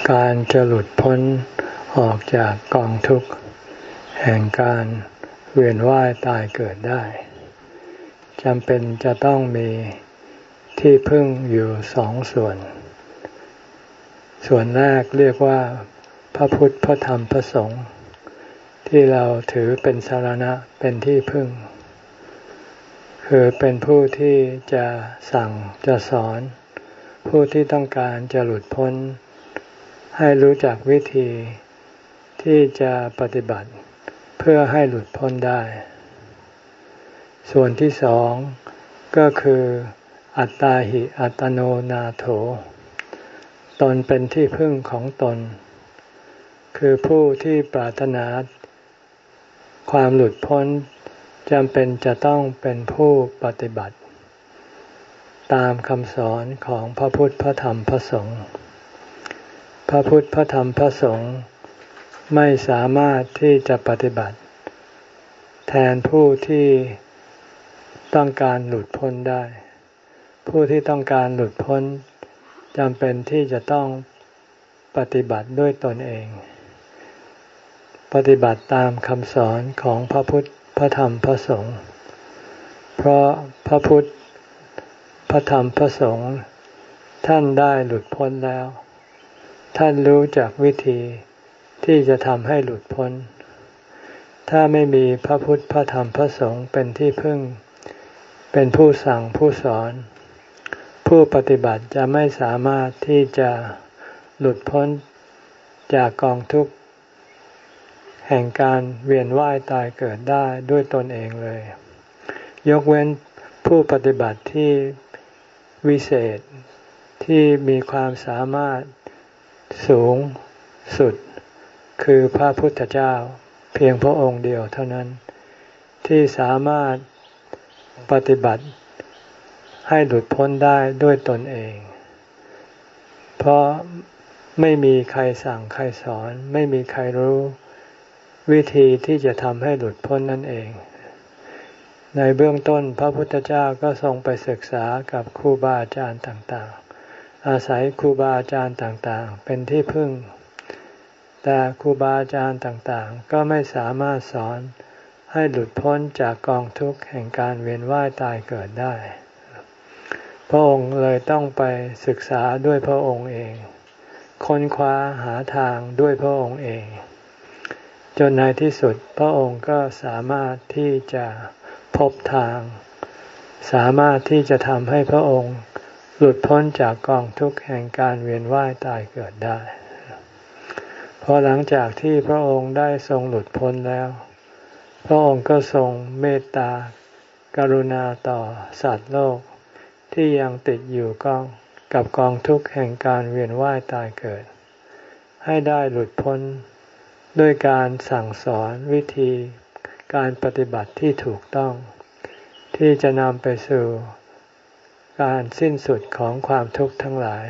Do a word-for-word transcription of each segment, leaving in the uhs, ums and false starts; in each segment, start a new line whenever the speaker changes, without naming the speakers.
การจะหลุดพ้นออกจากกองทุกข์แห่งการเวียนว่ายตายเกิดได้จำเป็นจะต้องมีที่พึ่งอยู่สองส่วนส่วนแรกเรียกว่าพระพุทธพระธรรมพระสงฆ์ที่เราถือเป็นสรณะเป็นที่พึ่งคือเป็นผู้ที่จะสั่งจะสอนผู้ที่ต้องการจะหลุดพ้นให้รู้จักวิธีที่จะปฏิบัติเพื่อให้หลุดพ้นได้ส่วนที่สองก็คืออัตตาหิอัตโนนาโถตนเป็นที่พึ่งของตนคือผู้ที่ปรารถนาความหลุดพ้นจำเป็นจะต้องเป็นผู้ปฏิบัติตามคำสอนของพระพุทธพระธรรมพระสงฆ์พระพุทธพระธรรมพระสงฆ์ไม่สามารถที่จะปฏิบัติแทนผู้ที่ต้องการหลุดพ้นได้ผู้ที่ต้องการหลุดพ้นจำเป็นที่จะต้องปฏิบัติด้วยตนเองปฏิบัติตามคำสอนของพระพุทธพระธรรมพระสงฆ์เพราะพระพุทธพระธรรมพระสงฆ์ท่านได้หลุดพ้นแล้วท่านรู้จักวิธีที่จะทำให้หลุดพ้นถ้าไม่มีพระพุทธพระธรรมพระสงฆ์เป็นที่พึ่งเป็นผู้สั่งผู้สอนผู้ปฏิบัติจะไม่สามารถที่จะหลุดพ้นจากกองทุกข์แห่งการเวียนว่ายตายเกิดได้ด้วยตนเองเลยยกเว้นผู้ปฏิบัติที่วิเศษที่มีความสามารถสูงสุดคือพระพุทธเจ้าเพียงพระองค์เดียวเท่านั้นที่สามารถปฏิบัติให้หลุดพ้นได้ด้วยตนเองเพราะไม่มีใครสั่งใครสอนไม่มีใครรู้วิธีที่จะทำให้หลุดพ้นนั่นเองในเบื้องต้นพระพุทธเจ้าก็ทรงไปศึกษากับครูบาอาจารย์ต่างๆอาศัยครูบาอาจารย์ต่างๆเป็นที่พึ่งแต่ครูบาอาจารย์ต่างๆก็ไม่สามารถสอนให้หลุดพ้นจากกองทุกข์แห่งการเวียนว่ายตายเกิดได้พระองค์เลยต้องไปศึกษาด้วยพระองค์เองค้นคว้าหาทางด้วยพระองค์เองจนในที่สุดพระองค์ก็สามารถที่จะพบทางสามารถที่จะทำให้พระองค์หลุดพ้นจากกองทุกข์แห่งการเวียนว่ายตายเกิดได้พอหลังจากที่พระองค์ได้ทรงหลุดพ้นแล้วพระองค์ก็ทรงเมตตากรุณาต่อสัตว์โลกที่ยังติดอยู่กองกับกองทุกข์แห่งการเวียนว่ายตายเกิดให้ได้หลุดพ้นด้วยการสั่งสอนวิธีการปฏิบัติที่ถูกต้องที่จะนำไปสู่การสิ้นสุดของความทุกข์ทั้งหลาย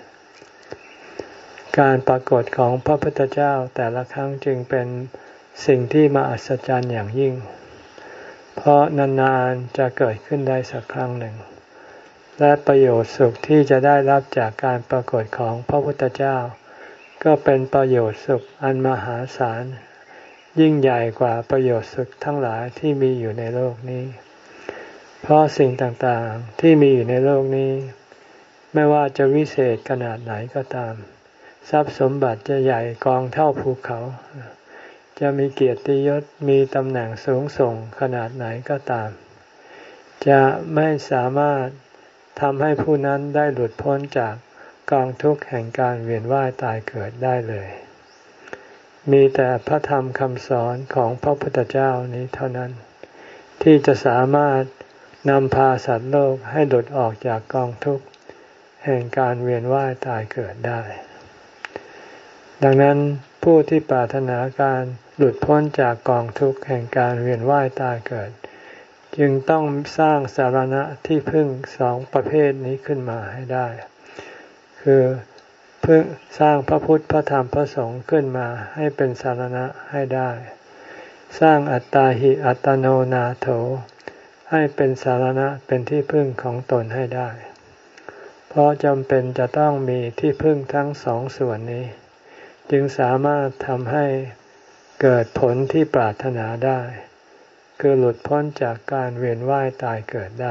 การปรากฏของพระพุทธเจ้าแต่ละครั้งจึงเป็นสิ่งที่มหัศจรรย์อย่างยิ่งเพราะนานๆจะเกิดขึ้นได้สักครั้งหนึ่งและประโยชน์สุขที่จะได้รับจากการปรากฏของพระพุทธเจ้าก็เป็นประโยชน์สุขอันมหาศาลยิ่งใหญ่กว่าประโยชน์สุขทั้งหลายที่มีอยู่ในโลกนี้เพราะสิ่งต่างๆที่มีอยู่ในโลกนี้ไม่ว่าจะวิเศษขนาดไหนก็ตามทรัพย์สมบัติจะใหญ่กองเท่าภูเขาจะมีเกียรติยศมีตำแหน่งสูงส่งขนาดไหนก็ตามจะไม่สามารถทำให้ผู้นั้นได้หลุดพ้นจากกองทุกข์แห่งการเวียนว่ายตายเกิดได้เลยมีแต่พระธรรมคำสอนของพระพุทธเจ้านี้เท่านั้นที่จะสามารถนำพาสัตว์โลกให้หลุดออกจากกองทุกข์แห่งการเวียนว่ายตายเกิดได้ดังนั้นผู้ที่ปรารถนาการหลุดพ้นจากกองทุกข์แห่งการเวียนว่ายตายเกิดจึงต้องสร้างสารณะที่พึ่งสองประเภทนี้ขึ้นมาให้ได้คือเพื่อสร้างพระพุทธพระธรรมพระสงฆ์ขึ้นมาให้เป็นสารณะให้ได้สร้างอัตตาหิอัตโนนาโถให้เป็นสารณะเป็นที่พึ่งของตนให้ได้เพราะจำเป็นจะต้องมีที่พึ่งทั้งสองส่วนนี้จึงสามารถทำให้เกิดผลที่ปรารถนาได้คือหลุดพ้นจากการเวียนว่ายตายเกิดได้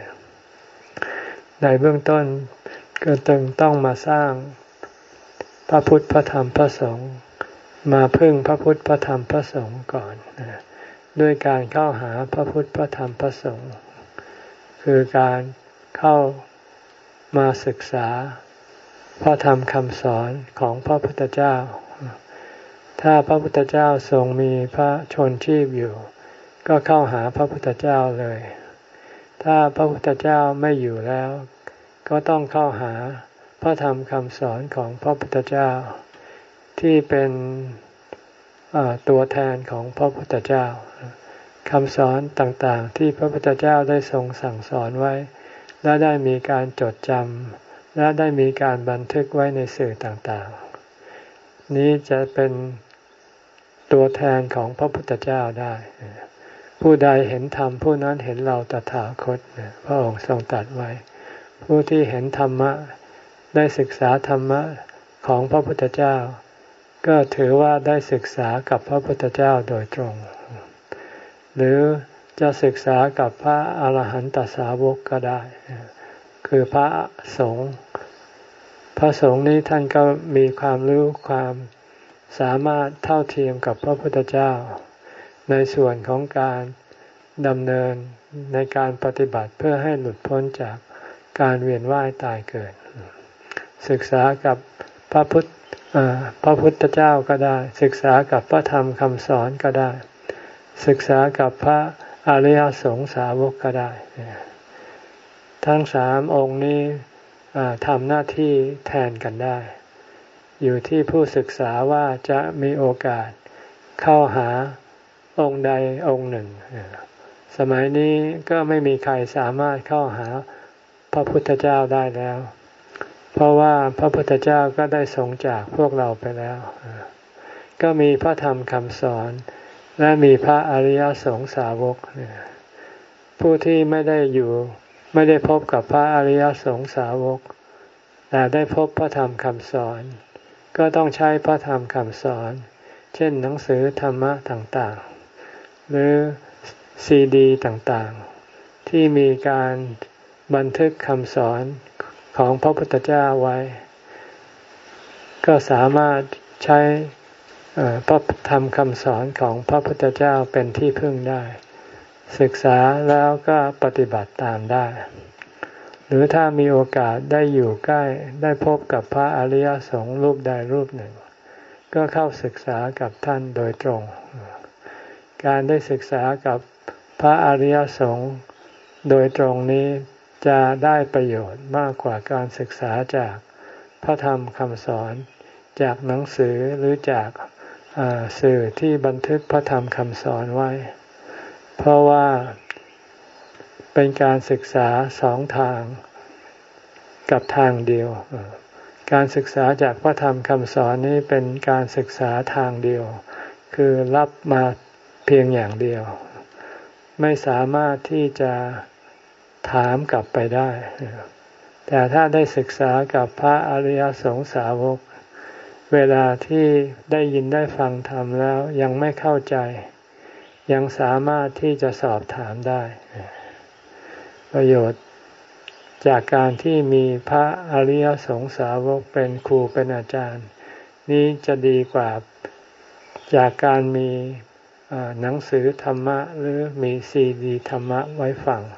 ในเบื้องต้นก็จึงต้องมาสร้างพระพุทธพระธรรมพระสงฆ์มาพึ่งพระพุทธพระธรรมพระสงฆ์ก่อนด้วยการเข้าหาพระพุทธพระธรรมพระสงฆ์คือการเข้ามาศึกษาพระธรรมคำสอนของพระพุทธเจ้าถ้าพระพุทธเจ้าทรงมีพระชนชีพอยู่ก็เข้าหาพระพุทธเจ้าเลยถ้าพระพุทธเจ้าไม่อยู่แล้วก็ต้องเข้าหาพระธรรมคำสอนของพระพุทธเจ้าที่เป็นตัวแทนของพระพุทธเจ้าคำสอนต่างๆที่พระพุทธเจ้าได้ทรงสั่งสอนไว้และได้มีการจดจำและได้มีการบันทึกไว้ในสื่อต่างๆนี้จะเป็นตัวแทนของพระพุทธเจ้าได้ผู้ใดเห็นธรรมผู้นั้นเห็นเราตถาคตพระองค์ทรงตรัสไว้ผู้ที่เห็นธรรมะได้ศึกษาธรรมะของพระพุทธเจ้าก็ถือว่าได้ศึกษากับพระพุทธเจ้าโดยตรงหรือจะศึกษากับพระอาหารหันตสาวกก็ได้คือพระสงฆ์พระสงฆ์นี้ท่านก็มีความรู้ความสามารถเท่าเทียมกับพระพุทธเจ้าในส่วนของการดำเนินในการปฏิบัติเพื่อให้หลุดพ้นจากการเวียนว่ายตายเกิดศึกษากับพระพุทธพระพุทธเจ้าก็ได้ศึกษากับพระธรรมคำสอนก็ได้ศึกษากับพระอริยสงสาวกก็ได้ทั้งสามองค์นี้ทำหน้าที่แทนกันได้อยู่ที่ผู้ศึกษาว่าจะมีโอกาสเข้าหาองค์ใดองค์หนึ่งสมัยนี้ก็ไม่มีใครสามารถเข้าหาพระพุทธเจ้าได้แล้วเพราะว่าพระพุทธเจ้าก็ได้ทรงจากพวกเราไปแล้วก็มีพระธรรมคำสอนและมีพระอริยสงสาวกผู้ที่ไม่ได้อยู่ไม่ได้พบกับพระอริยสงสาวกแต่ได้พบพระธรรมคำสอนก็ต้องใช้พระธรรมคำสอนเช่นหนังสือธรรมะต่างๆหรือซีดีต่างๆที่มีการบันทึกคำสอนของพระพุทธเจ้าไว้ก็สามารถใช้พระธรรมคำสอนของพระพุทธเจ้าเป็นที่พึ่งได้ศึกษาแล้วก็ปฏิบัติตามได้หรือถ้ามีโอกาสได้อยู่ใกล้ได้พบกับพระอริยสงฆ์รูปใดรูปหนึ่งก็เข้าศึกษากับท่านโดยตรงการได้ศึกษากับพระอริยสงฆ์โดยตรงนี้จะได้ประโยชน์มากกว่าการศึกษาจากพระธรรมคำสอนจากหนังสือหรือจากสื่อที่บันทึกพระธรรมคำสอนไว้เพราะว่าเป็นการศึกษาสองทางกับทางเดียวการศึกษาจากพระธรรมคำสอนนี้เป็นการศึกษาทางเดียวคือรับมาเพียงอย่างเดียวไม่สามารถที่จะถามกลับไปได้แต่ถ้าได้ศึกษากับพระอริยสงสาวกเวลาที่ได้ยินได้ฟังธรรมแล้วยังไม่เข้าใจยังสามารถที่จะสอบถามได้ประโยชน์จากการที่มีพระอริยสงสาวกเป็นครูเป็นอาจารย์นี้จะดีกว่าจากการมีหนังสือธรรมะหรือมีซีดีธรรมะไว้ฟัง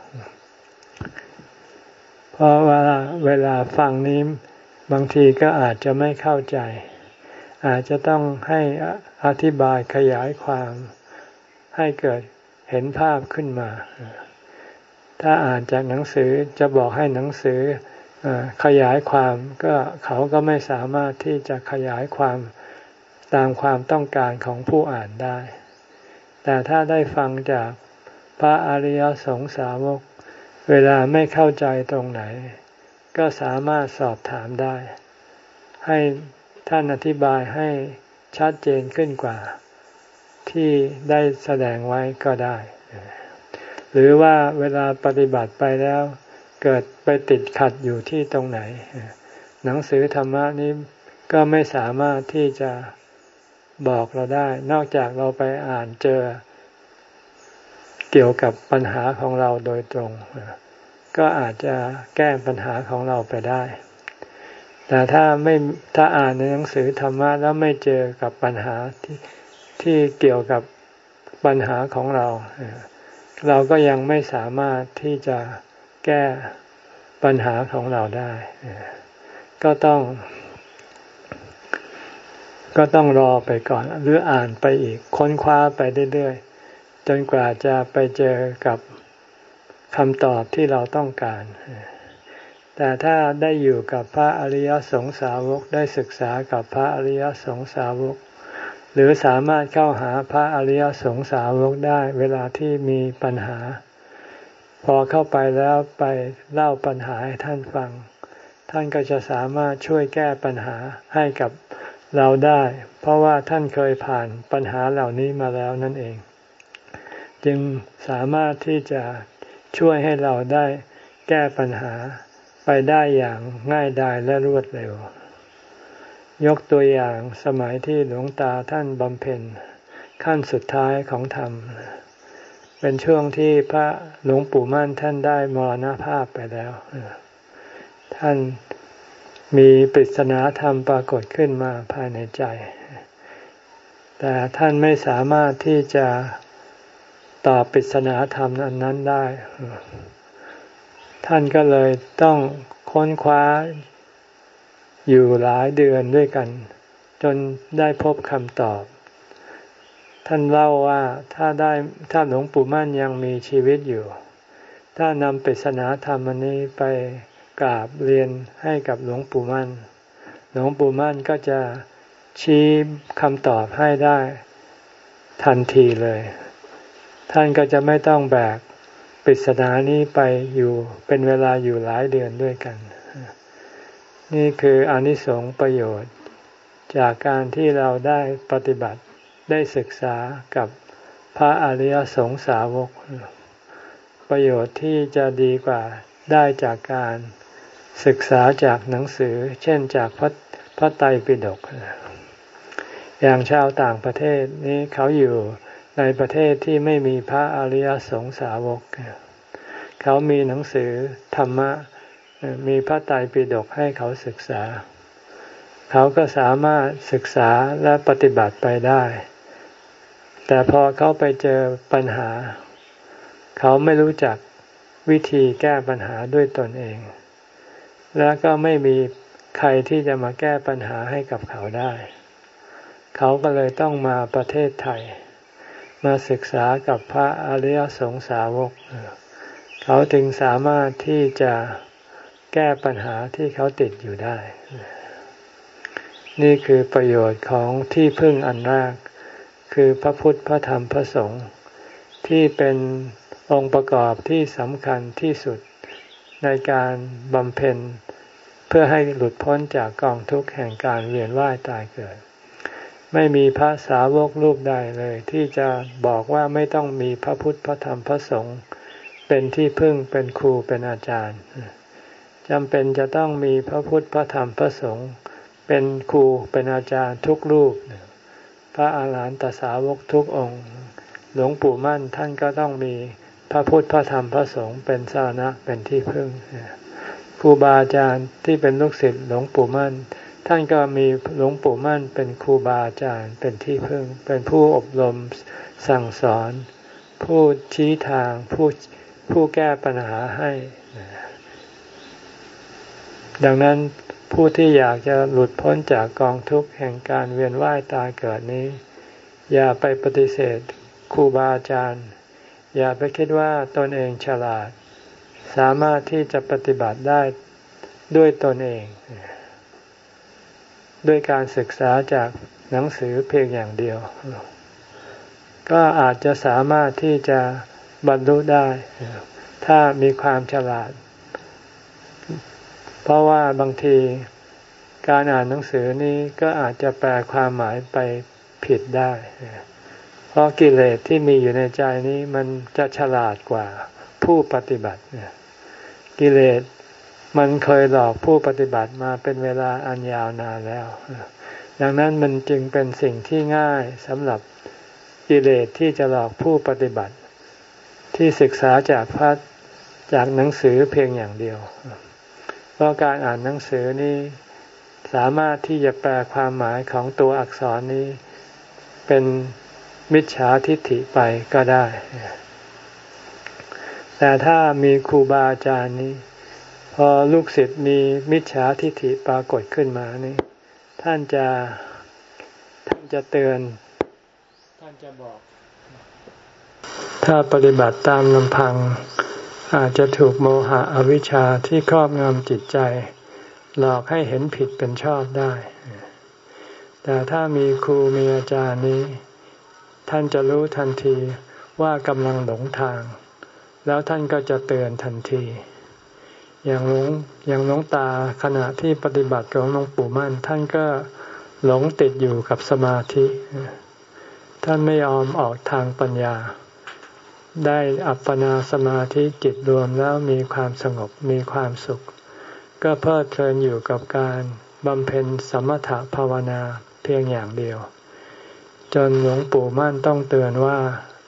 เพราะว่าเวลาฟังนี้บางทีก็อาจจะไม่เข้าใจอาจจะต้องให้อธิบายขยายความให้เกิดเห็นภาพขึ้นมาถ้าอ่านจากหนังสือจะบอกให้หนังสือขยายความก็เขาก็ไม่สามารถที่จะขยายความตามความต้องการของผู้อ่านได้แต่ถ้าได้ฟังจากพระอริยสงสาวกเวลาไม่เข้าใจตรงไหนก็สามารถสอบถามได้ให้ท่านอธิบายให้ชัดเจนขึ้นกว่าที่ได้แสดงไว้ก็ได้หรือว่าเวลาปฏิบัติไปแล้วเกิดไปติดขัดอยู่ที่ตรงไหนหนังสือธรรมะนี้ก็ไม่สามารถที่จะบอกเราได้นอกจากเราไปอ่านเจอเกี่ยวกับปัญหาของเราโดยตรงก็อาจจะแก้ปัญหาของเราไปได้แต่ถ้าไม่ถ้าอ่านในหนังสือธรรมะแล้วไม่เจอกับปัญหาที่ที่เกี่ยวกับปัญหาของเราเราก็ยังไม่สามารถที่จะแก้ปัญหาของเราได้ก็ต้องก็ต้องรอไปก่อนหรืออ่านไปอีกค้นคว้าไปเรื่อยๆจนกว่าจะไปเจอกับคำตอบที่เราต้องการแต่ถ้าได้อยู่กับพระอริยสงสาวกได้ศึกษากับพระอริยสงสาวกหรือสามารถเข้าหาพระอริยสงสาวกได้เวลาที่มีปัญหาพอเข้าไปแล้วไปเล่าปัญหาให้ท่านฟังท่านก็จะสามารถช่วยแก้ปัญหาให้กับเราได้เพราะว่าท่านเคยผ่านปัญหาเหล่านี้มาแล้วนั่นเองจึงสามารถที่จะช่วยให้เราได้แก้ปัญหาไปได้อย่างง่ายดายและรวดเร็วยกตัวอย่างสมัยที่หลวงตาท่านบำเพ็ญขั้นสุดท้ายของธรรมเป็นช่วงที่พระหลวงปู่มั่นท่านได้มรณภาพไปแล้วท่านมีปริศนาธรรมปรากฏขึ้นมาภายในใจแต่ท่านไม่สามารถที่จะตอบปริศนาธรรมอันนั้นได้ท่านก็เลยต้องค้นคว้าอยู่หลายเดือนด้วยกันจนได้พบคำตอบท่านเล่าว่าถ้าได้ถ้าหลวงปู่มั่นยังมีชีวิตอยู่ถ้านำปริศนาธรรมอันนี้ไปกราบเรียนให้กับหลวงปู่มั่นหลวงปู่มั่นก็จะชี้คำตอบให้ได้ทันทีเลยท่านก็จะไม่ต้องแบกปริศนานี้ไปอยู่เป็นเวลาอยู่หลายเดือนด้วยกันนี่คืออานิสงส์ประโยชน์จากการที่เราได้ปฏิบัติได้ศึกษากับพระอริยสงสาวกประโยชน์ที่จะดีกว่าได้จากการศึกษาจากหนังสือเช่นจากพระพระไตรปิฎกอย่างชาวต่างประเทศนี้เขาอยู่ในประเทศที่ไม่มีพระอริยสงสาวกเขามีหนังสือธรรมะมีพระไตรปิฎกให้เขาศึกษาเขาก็สามารถศึกษาและปฏิบัติไปได้แต่พอเขาไปเจอปัญหาเขาไม่รู้จักวิธีแก้ปัญหาด้วยตนเองและก็ไม่มีใครที่จะมาแก้ปัญหาให้กับเขาได้เขาก็เลยต้องมาประเทศไทยมาศึกษากับพระอริยสงสาวกเขาถึงสามารถที่จะแก้ปัญหาที่เขาติดอยู่ได้นี่คือประโยชน์ของที่พึ่งอันแรกคือพระพุทธพระธรรมพระสงฆ์ที่เป็นองค์ประกอบที่สำคัญที่สุดในการบำเพ็ญเพื่อให้หลุดพ้นจากกองทุกข์แห่งการเวียนว่ายตายเกิดไม่มีพระสาวกรูปใดเลยที่จะบอกว่าไม่ต้องมีพระพุทธพระธรรมพระสงฆ์เป็นที่พึ่งเป็นครูเป็นอาจารย์จำเป็นจะต้องมีพระพุทธพระธรรมพระสงฆ์เป็นครูเป็นอาจารย์ทุกรูปพระอาหารหันตสาวกทุกองค์หลวงปู่มั่นท่านก็ต้องมีพระพุทธพระธรรมพระสงฆ์เป็นสรณะเป็นที่พึ่งครูบาอาจารย์ที่เป็นลูกศิษย์หลวงปู่มั่นท่านก็มีหลวงปู่มั่นเป็นครูบาอาจารย์เป็นที่พึ่งเป็นผู้อบรมสั่งสอนผู้ชี้ทางผู้ผู้แก้ปัญหาให้ดังนั้นผู้ที่อยากจะหลุดพ้นจากกองทุกข์แห่งการเวียนว่ายตายเกิดนี้อย่าไปปฏิเสธครูบาอาจารย์อย่าไปคิดว่าตนเองฉลาดสามารถที่จะปฏิบัติได้ด้วยตนเองด้วยการศึกษาจากหนังสือเพียงอย่างเดียวก็อาจจะสามารถที่จะบรรลุได้ถ้ามีความฉลาดเพราะว่าบางทีการอ่านหนังสือนี้ก็อาจจะแปลความหมายไปผิดได้เพราะกิเลสที่มีอยู่ในใจนี้มันจะฉลาดกว่าผู้ปฏิบัติกิเลสมันเคยหลอกผู้ปฏิบัติมาเป็นเวลาอันยาวนานแล้วดังนั้นมันจึงเป็นสิ่งที่ง่ายสำหรับกิเลสที่จะหลอกผู้ปฏิบัติที่ศึกษาจากพระจากหนังสือเพียงอย่างเดียวเพราะการอ่านหนังสือนี้สามารถที่จะแปลความหมายของตัวอักษรนี้เป็นมิจฉาทิฏฐิไปก็ได้แต่ถ้ามีครูบาอาจารย์นี้พอลูกศิษย์มีมิจฉาทิฏฐิปรากฏขึ้นมานี่ท่านจะท่านจะเตือนท่านจะบอกถ้าปฏิบัติตามลำพังอาจจะถูกโมหะอวิชชาที่ครอบงำจิตใจหลอกให้เห็นผิดเป็นชอบได้แต่ถ้ามีครูมีอาจารย์นี้ท่านจะรู้ทันทีว่ากำลังหลงทางแล้วท่านก็จะเตือนทันทีอย่างหลวงอย่างหลวงตาขณะที่ปฏิบัติของหลวงปู่มั่นท่านก็หลงติดอยู่กับสมาธิท่านไม่ยอมออกทางปัญญาได้อัปปนาสมาธิจิตรวมแล้วมีความสงบมีความสุขก็เพลิดเพลินอยู่กับการบำเพ็ญสมถภาวนาเพียงอย่างเดียวจนหลวงปู่มั่นต้องเตือนว่า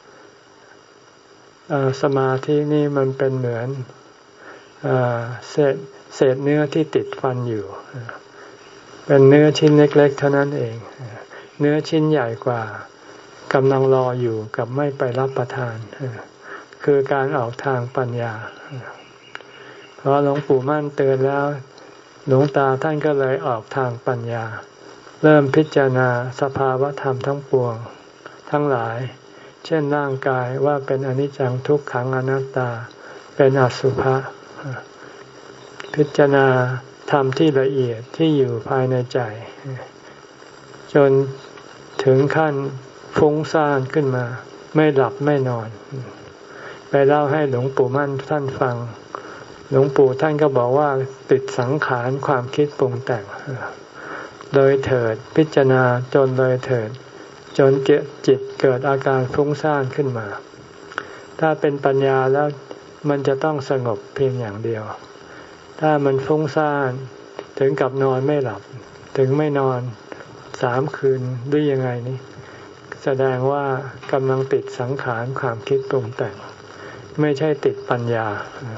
สมาธินี่มันเป็นเหมือนเศษเศษเนื้อที่ติดฟันอยู่เป็นเนื้อชิ้นเล็กๆเท่านั้นเองเนื้อชิ้นใหญ่กว่ากำลังรออยู่กับไม่ไปรับประทานคือการออกทางปัญญาเพราะหลวงปู่มั่นเตือนแล้วหลวงตาท่านก็เลยออกทางปัญญาเริ่มพิจารณาสภาวะธรรมทั้งปวงทั้งหลายเช่นร่างกายว่าเป็นอนิจจังทุกขังอนัตตาเป็นอสุภะพิจารณาธรรมที่ละเอียดที่อยู่ภายในใจจนถึงขั้นฟุ้งซ่านขึ้นมาไม่หลับไม่นอนไปเล่าให้หลวงปู่มั่นท่านฟังหลวงปู่ท่านก็บอกว่าติดสังขารความคิดปรุงแต่งโดยเถิดพิจารณาจนเลยเถิดจนเกิดจิตเกิดอาการฟุ้งซ่านขึ้นมาถ้าเป็นปัญญาแล้วมันจะต้องสงบเพียงอย่างเดียวถ้ามันฟุ้งซ่านถึงกับนอนไม่หลับถึงไม่นอนสามคืนหรือยังไงนี่แสดงว่ากำลังติดสังขารความคิดปรุงแต่งไม่ใช่ติดปัญญา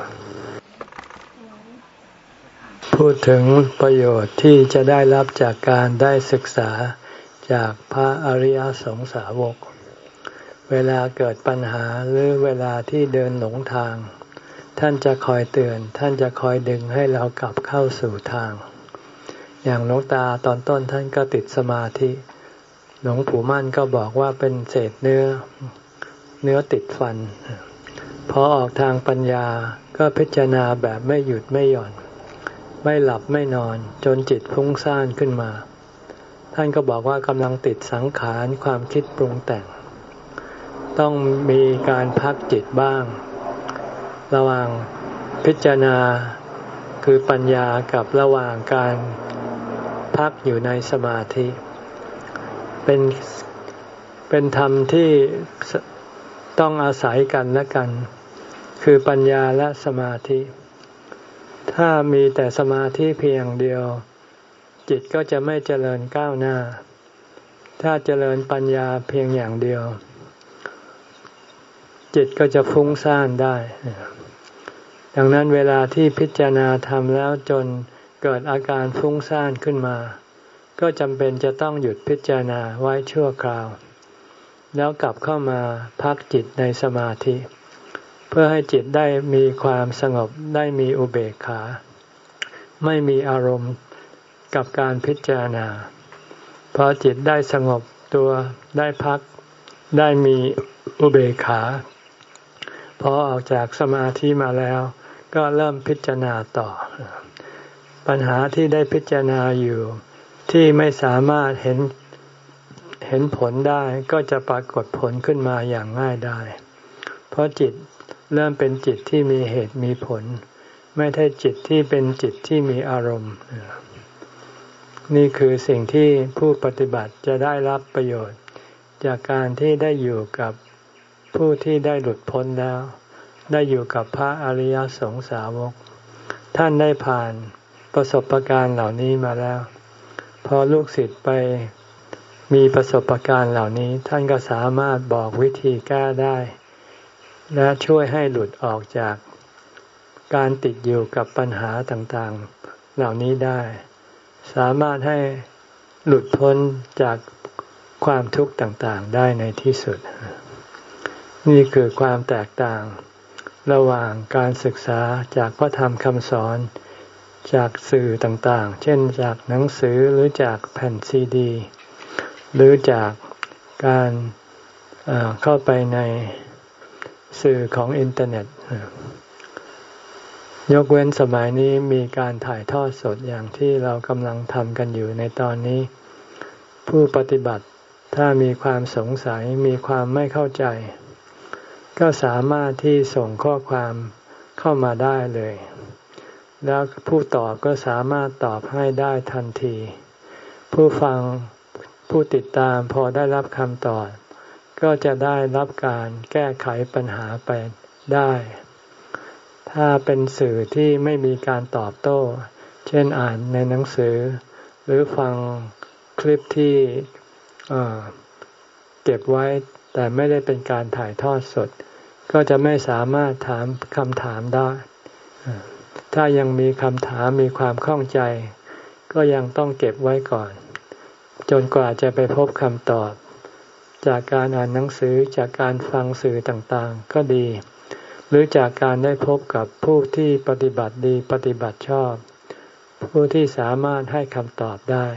พูดถึงประโยชน์ที่จะได้รับจากการได้ศึกษาจากพระอริยสงสาวกเวลาเกิดปัญหาหรือเวลาที่เดินหลงทางท่านจะคอยเตือนท่านจะคอยดึงให้เรากลับเข้าสู่ทางอย่างหลวงตาตอนต้นท่านก็ติดสมาธิหลวงปู่มั่นก็บอกว่าเป็นเศษเนื้อเนื้อติดฟันพอออกทางปัญญาก็พิจารณาแบบไม่หยุดไม่หย่อนไม่หลับไม่นอนจนจิตฟุ้งซ่านขึ้นมาท่านก็บอกว่ากำลังติดสังขารความคิดปรุงแต่งต้องมีการพักจิตบ้างระหว่างพิจารณาคือปัญญากับระหว่างการพักอยู่ในสมาธิเป็นเป็นธรรมที่ต้องอาศัยกันและกันคือปัญญาและสมาธิถ้ามีแต่สมาธิเพียงเดียวจิตก็จะไม่เจริญก้าวหน้าถ้าเจริญปัญญาเพียงอย่างเดียวจิตก็จะฟุ้งซ่านได้ดังนั้นเวลาที่พิจารณาธรรมแล้วจนเกิดอาการฟุ้งซ่านขึ้นมาก็จำเป็นจะต้องหยุดพิจารณาไว้ชั่วคราวแล้วกลับเข้ามาพักจิตในสมาธิเพื่อให้จิตได้มีความสงบได้มีอุเบกขาไม่มีอารมณ์กับการพิจารณาพอจิตได้สงบตัวได้พักได้มีอุเบกขาพอออกจากสมาธิมาแล้วก็เริ่มพิจารณาต่อปัญหาที่ได้พิจารณาอยู่ที่ไม่สามารถเห็นเห็นผลได้ก็จะปรากฏผลขึ้นมาอย่างง่ายได้เพราะจิตเริ่มเป็นจิตที่มีเหตุมีผลไม่ใช่จิตที่เป็นจิตที่มีอารมณ์นี่คือสิ่งที่ผู้ปฏิบัติจะได้รับประโยชน์จากการที่ได้อยู่กับผู้ที่ได้หลุดพ้นแล้วได้อยู่กับพระอริยสงสาวกท่านได้ผ่านประสบการณ์เหล่านี้มาแล้วพอลูกศิษย์ไปมีประสบการณ์เหล่านี้ท่านก็สามารถบอกวิธีแก้ได้และช่วยให้หลุดออกจากการติดอยู่กับปัญหาต่างๆเหล่านี้ได้สามารถให้หลุดพ้นจากความทุกข์ต่างๆได้ในที่สุดนี่คือความแตกต่างระหว่างการศึกษาจากพระธรรมคำสอนจากสื่อต่างๆเช่นจากหนังสือหรือจากแผ่นซีดีหรือจากการเอ่อเข้าไปในสื่อของอินเทอร์เน็ตยกเว้นสมัยนี้มีการถ่ายทอดสดอย่างที่เรากำลังทำกันอยู่ในตอนนี้ผู้ปฏิบัติถ้ามีความสงสัยมีความไม่เข้าใจก็สามารถที่ส่งข้อความเข้ามาได้เลยแล้วผู้ตอบก็สามารถตอบให้ได้ทันทีผู้ฟังผู้ติดตามพอได้รับคำตอบก็จะได้รับการแก้ไขปัญหาไปได้ถ้าเป็นสื่อที่ไม่มีการตอบโต้เช่นอ่านในหนังสือหรือฟังคลิปที่เอ่อเก็บไว้แต่ไม่ได้เป็นการถ่ายทอดสดก็จะไม่สามารถถามคำถามได้ถ้ายังมีคำถามมีความข้องใจก็ยังต้องเก็บไว้ก่อนจนกว่าจะไปพบคำตอบจากการอ่านหนังสือจากการฟังสื่อต่างๆก็ดีหรือจากการได้พบกับผู้ที่ปฏิบัติดีปฏิบัติชอบผู้ที่สามารถให้คำตอบได้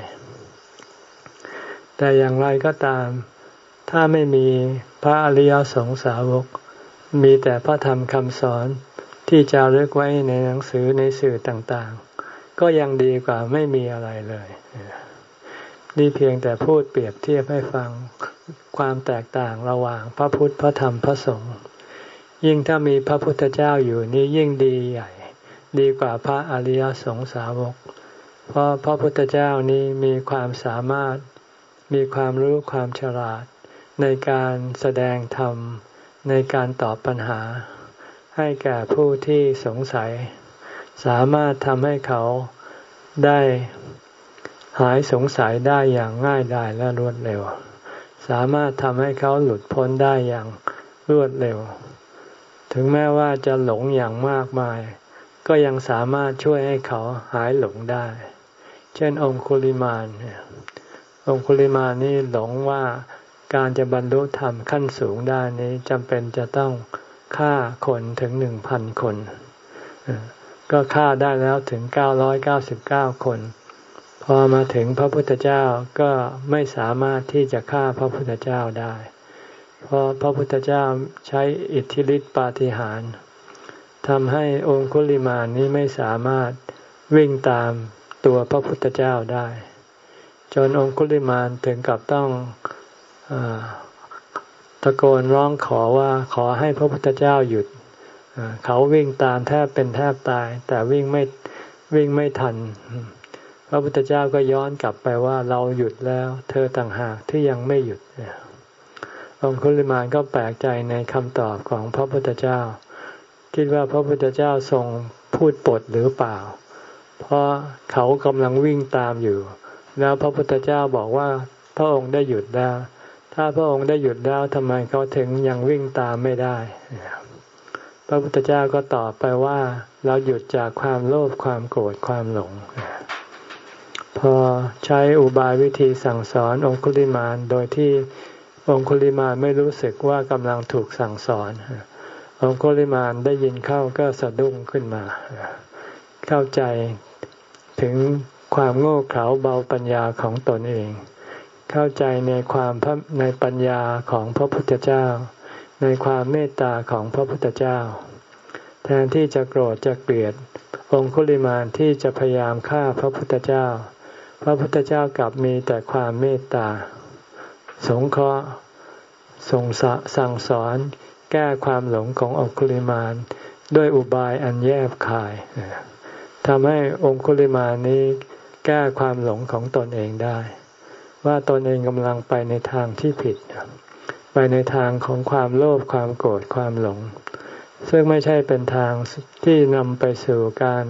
แต่อย่างไรก็ตามถ้าไม่มีพระอริยสงสาวกมีแต่พระธรรมคำสอนที่จารึกไว้ในหนังสือในสื่อต่างๆก็ยังดีกว่าไม่มีอะไรเลยนี่เพียงแต่พูดเปรียบเทียบให้ฟังความแตกต่างระหว่างพระพุทธพระธรรมพระสงฆ์ยิ่งถ้ามีพระพุทธเจ้าอยู่นี่ยิ่งดีใหญ่ดีกว่าพระอริยสงสาวกเพราะพระพุทธเจ้านี้มีความสามารถมีความรู้ความฉลาดในการแสดงธรรมในการตอบปัญหาให้แก่ผู้ที่สงสัยสามารถทำให้เขาได้หายสงสัยได้อย่างง่ายดายและรวดเร็วสามารถทำให้เขาหลุดพ้นได้อย่างรวดเร็วถึงแม้ว่าจะหลงอย่างมากมายก็ยังสามารถช่วยให้เขาหายหลงได้เช่นองคุลิมานองคุลิมานนี่หลงว่าการจะบรรลุธรรมขั้นสูงได้นี้จำเป็นจะต้องฆ่าคนถึงหนึ่งพันคนก็ฆ่าได้แล้วถึงเก้าร้อยเก้าสิบเก้าคนพอมาถึงพระพุทธเจ้าก็ไม่สามารถที่จะฆ่าพระพุทธเจ้าได้เพราะพระพุทธเจ้าใช้อิทธิฤทธิปาฏิหาริย์ทำให้องคุลิมานนี้ไม่สามารถวิ่งตามตัวพระพุทธเจ้าได้จนองคุลิมานถึงกับต้องเอ่อตะโกนร้องขอว่าขอให้พระพุทธเจ้าหยุดเขาวิ่งตามแทบเป็นแทบตายแต่วิ่งไม่วิ่งไม่ทันพระพุทธเจ้าก็ย้อนกลับไปว่าเราหยุดแล้วเธอต่างหากที่ยังไม่หยุดองคุลิมานก็แปลกใจในคำตอบของพระพุทธเจ้าคิดว่าพระพุทธเจ้าทรงพูดปดหรือเปล่าเพราะเขากำลังวิ่งตามอยู่แล้วพระพุทธเจ้าบอกว่าพระองค์ได้หยุดแล้วถ้าพระองค์ได้หยุดแล้วทำไมเขาถึงยังวิ่งตามไม่ได้พระพุทธเจ้าก็ตอบไปว่าเราหยุดจากความโลภความโกรธความหลงพอใช้อุบายวิธีสั่งสอนองคุลิมานโดยที่องคุลิมานไม่รู้สึกว่ากำลังถูกสั่งสอนองคุลิมานได้ยินเข้าก็สะดุ้งขึ้นมาเข้าใจถึงความโง่เขลาเบาปัญญาของตนเองเข้าใจในความในปัญญาของพระพุทธเจ้าในความเมตตาของพระพุทธเจ้าแทนที่จะโกรธจะเกลียดองคุลิมานที่จะพยายามฆ่าพระพุทธเจ้าพระพุทธเจ้ากลับมีแต่ความเมตตาสงเคราะห์ทรงสั่งสอนแก้ความหลงขององคุลิมานด้วยอุบายอันแยบคายทำให้องคุลิมานนี้แก้ความหลงของตนเองได้ว่าตนเองกำลังไปในทางที่ผิดไปในทางของความโลภความโกรธความหลงซึ่งไม่ใช่เป็นทางที่นำไปสู่การ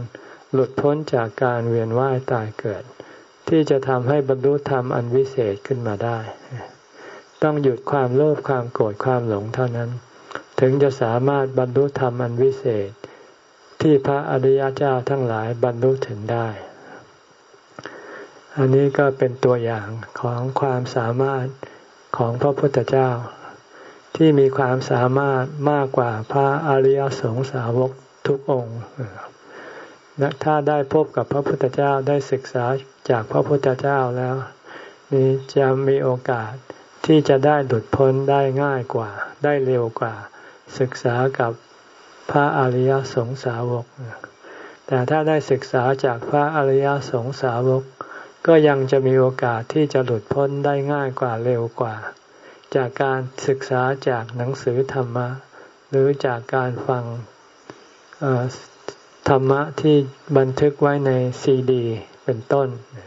หลุดพ้นจากการเวียนว่ายตายเกิดที่จะทำให้บรรลุธรรมอันวิเศษขึ้นมาได้ต้องหยุดความโลภความโกรธความหลงเท่านั้นถึงจะสามารถบรรลุธรรมอันวิเศษที่พระอริยเจ้าทั้งหลายบรรลุถึงได้อันนี้ก็เป็นตัวอย่างของความสามารถของพระพุทธเจ้าที่มีความสามารถมากกว่าพระอริยสงสาวกทุกองค์ถ้าได้พบกับพระพุทธเจ้าได้ศึกษาจากพระพุทธเจ้าแล้วนี่จะมีโอกาสที่จะได้หลุดพ้นได้ง่ายกว่าได้เร็วกว่าศึกษากับพระอริยสงสาวกแต่ถ้าได้ศึกษาจากพระอริยสงสาวกก็ยังจะมีโอกาสที่จะหลุดพ้นได้ง่ายกว่าเร็วกว่าจากการศึกษาจากหนังสือธรรมะหรือจากการฟังธรรมะที่บันทึกไว้ในซีดีเป็นต้น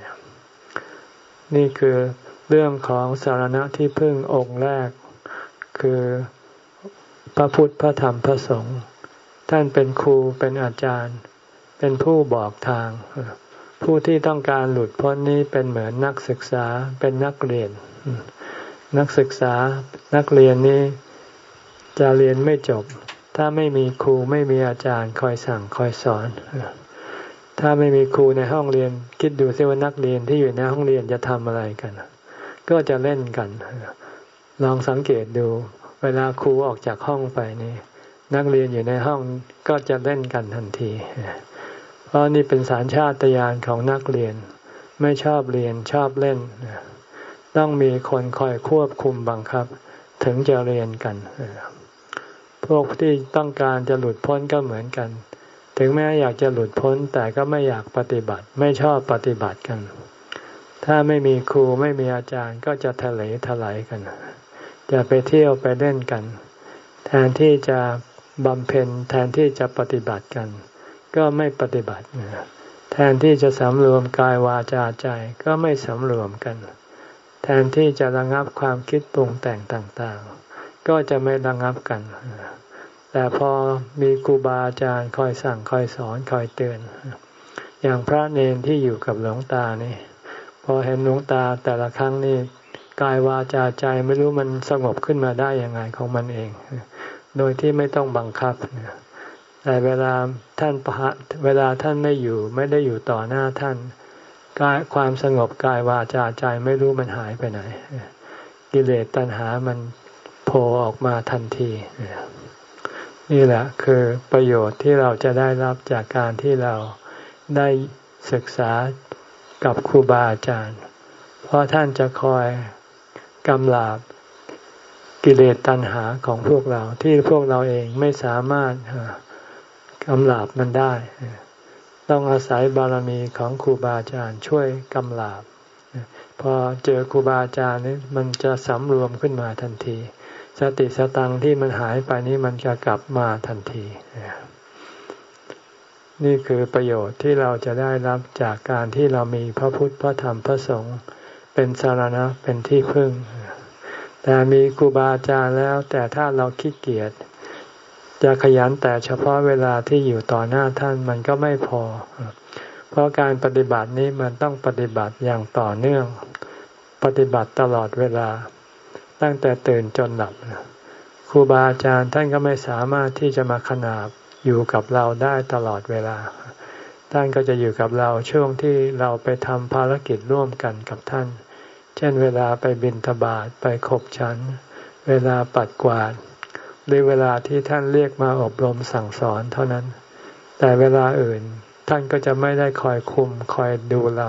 นี่คือเรื่องของสรณะที่พึ่งองค์แรกคือพระพุทธพระธรรมพระสงฆ์ท่านเป็นครูเป็นอาจารย์เป็นผู้บอกทางผู้ที่ต้องการหลุดพ้นนี้เป็นเหมือนนักศึกษาเป็นนักเรียนนักศึกษานักเรียนนี้จะเรียนไม่จบถ้าไม่มีครูไม่มีอาจารย์คอยสั่งคอยสอนถ้าไม่มีครูในห้องเรียนคิดดูซิว่านักเรียนที่อยู่ในห้องเรียนจะทำอะไรกันก็จะเล่นกันลองสังเกตดูเวลาครูออกจากห้องไปนี่นักเรียนอยู่ในห้องก็จะเล่นกันทันทีเพราะนี่เป็นสัญชาตญาณของนักเรียนไม่ชอบเรียนชอบเล่นต้องมีคนคอยควบคุมบังคับถึงจะเรียนกันพวกที่ต้องการจะหลุดพ้นก็เหมือนกันถึงแม้อยากจะหลุดพ้นแต่ก็ไม่อยากปฏิบัติไม่ชอบปฏิบัติกันถ้าไม่มีครูไม่มีอาจารย์ก็จะทะเลทลายกันจะไปเที่ยวไปเล่นกันแทนที่จะบำเพ็ญแทนที่จะปฏิบัติกันก็ไม่ปฏิบัติแทนที่จะสำรวมกายวาจาใจก็ไม่สำรวมกันแทนที่จะระงับความคิดปรุงแต่งต่างๆก็จะไม่ระงับกันแต่พอมีครูบาอาจารย์คอยสั่งคอยสอนคอยเตือนอย่างพระเนรที่อยู่กับหลวงตานี่พอเห็นหลวงตาแต่ละครั้งนี่กายวาจาใจไม่รู้มันสงบขึ้นมาได้ยังไงของมันเองโดยที่ไม่ต้องบังคับแต่เวลาท่านพระเวลาท่านไม่อยู่ไม่ได้อยู่ต่อหน้าท่านกายความสงบกายวาจาใจไม่รู้มันหายไปไหนกิเลสตัณหามันโผล่ออกมาทันทีนี่แหละคือประโยชน์ที่เราจะได้รับจากการที่เราได้ศึกษากับครูบาอาจารย์เพราะท่านจะคอยกำราบกิเลสตัณหาของพวกเราที่พวกเราเองไม่สามารถกำราบมันได้ต้องอาศัยบารมีของครูบาอาจารย์ช่วยกำราบพอเจอครูบาอาจารย์นี่มันจะสำรวมขึ้นมาทันทีสติสตังที่มันหายไปนี่มันจะกลับมาทันทีนี่คือประโยชน์ที่เราจะได้รับจากการที่เรามีพระพุทธพระธรรมพระสงฆ์เป็นสรณะเป็นที่พึ่งแต่มีครูบาอาจารย์แล้วแต่ถ้าเราขี้เกียจจะขยันแต่เฉพาะเวลาที่อยู่ต่อหน้าท่านมันก็ไม่พอเพราะการปฏิบัตินี้มันต้องปฏิบัติอย่างต่อเนื่องปฏิบัติตลอดเวลาตั้งแต่ตื่นจนหลับครูบาอาจารย์ท่านก็ไม่สามารถที่จะมาขนาบอยู่กับเราได้ตลอดเวลาท่านก็จะอยู่กับเราช่วงที่เราไปทำภารกิจร่วมกันกับท่านเช่นเวลาไปบิณฑบาตไปขบฉันเวลาปัดกวาดหรือเวลาที่ท่านเรียกมาอบรมสั่งสอนเท่านั้นแต่เวลาอื่นท่านก็จะไม่ได้คอยคุมคอยดูเรา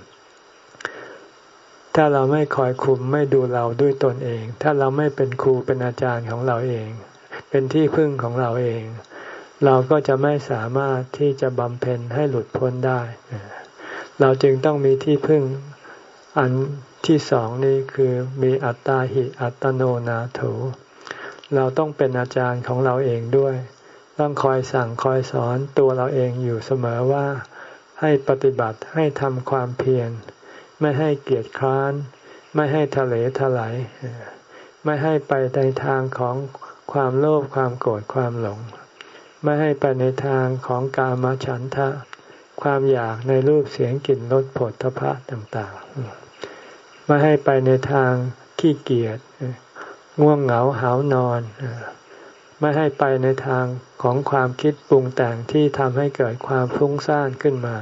ถ้าเราไม่คอยคุมไม่ดูเราด้วยตนเองถ้าเราไม่เป็นครูเป็นอาจารย์ของเราเองเป็นที่พึ่งของเราเองเราก็จะไม่สามารถที่จะบำเพ็ญให้หลุดพ้นได้เราจึงต้องมีที่พึ่งอันที่สองนี้คือมีอัตตาหิอัตโนนาโถเราต้องเป็นอาจารย์ของเราเองด้วยต้องคอยสั่งคอยสอนตัวเราเองอยู่เสมอว่าให้ปฏิบัติให้ทำความเพียรไม่ให้เกียจคร้านไม่ให้ทะเลทลายไม่ให้ไปในทางของความโลภความโกรธความหลงไม่ให้ไปในทางของกามฉันทะความอยากในรูปเสียงกลิ่นรสโผฏฐัพพะต่างๆไม่ให้ไปในทางขี้เกียจง่วงเหงาหาวนอนไม่ให้ไปในทางของความคิดปรุงแต่งที่ทำให้เกิดความฟุ้งซ่านขึ้นมา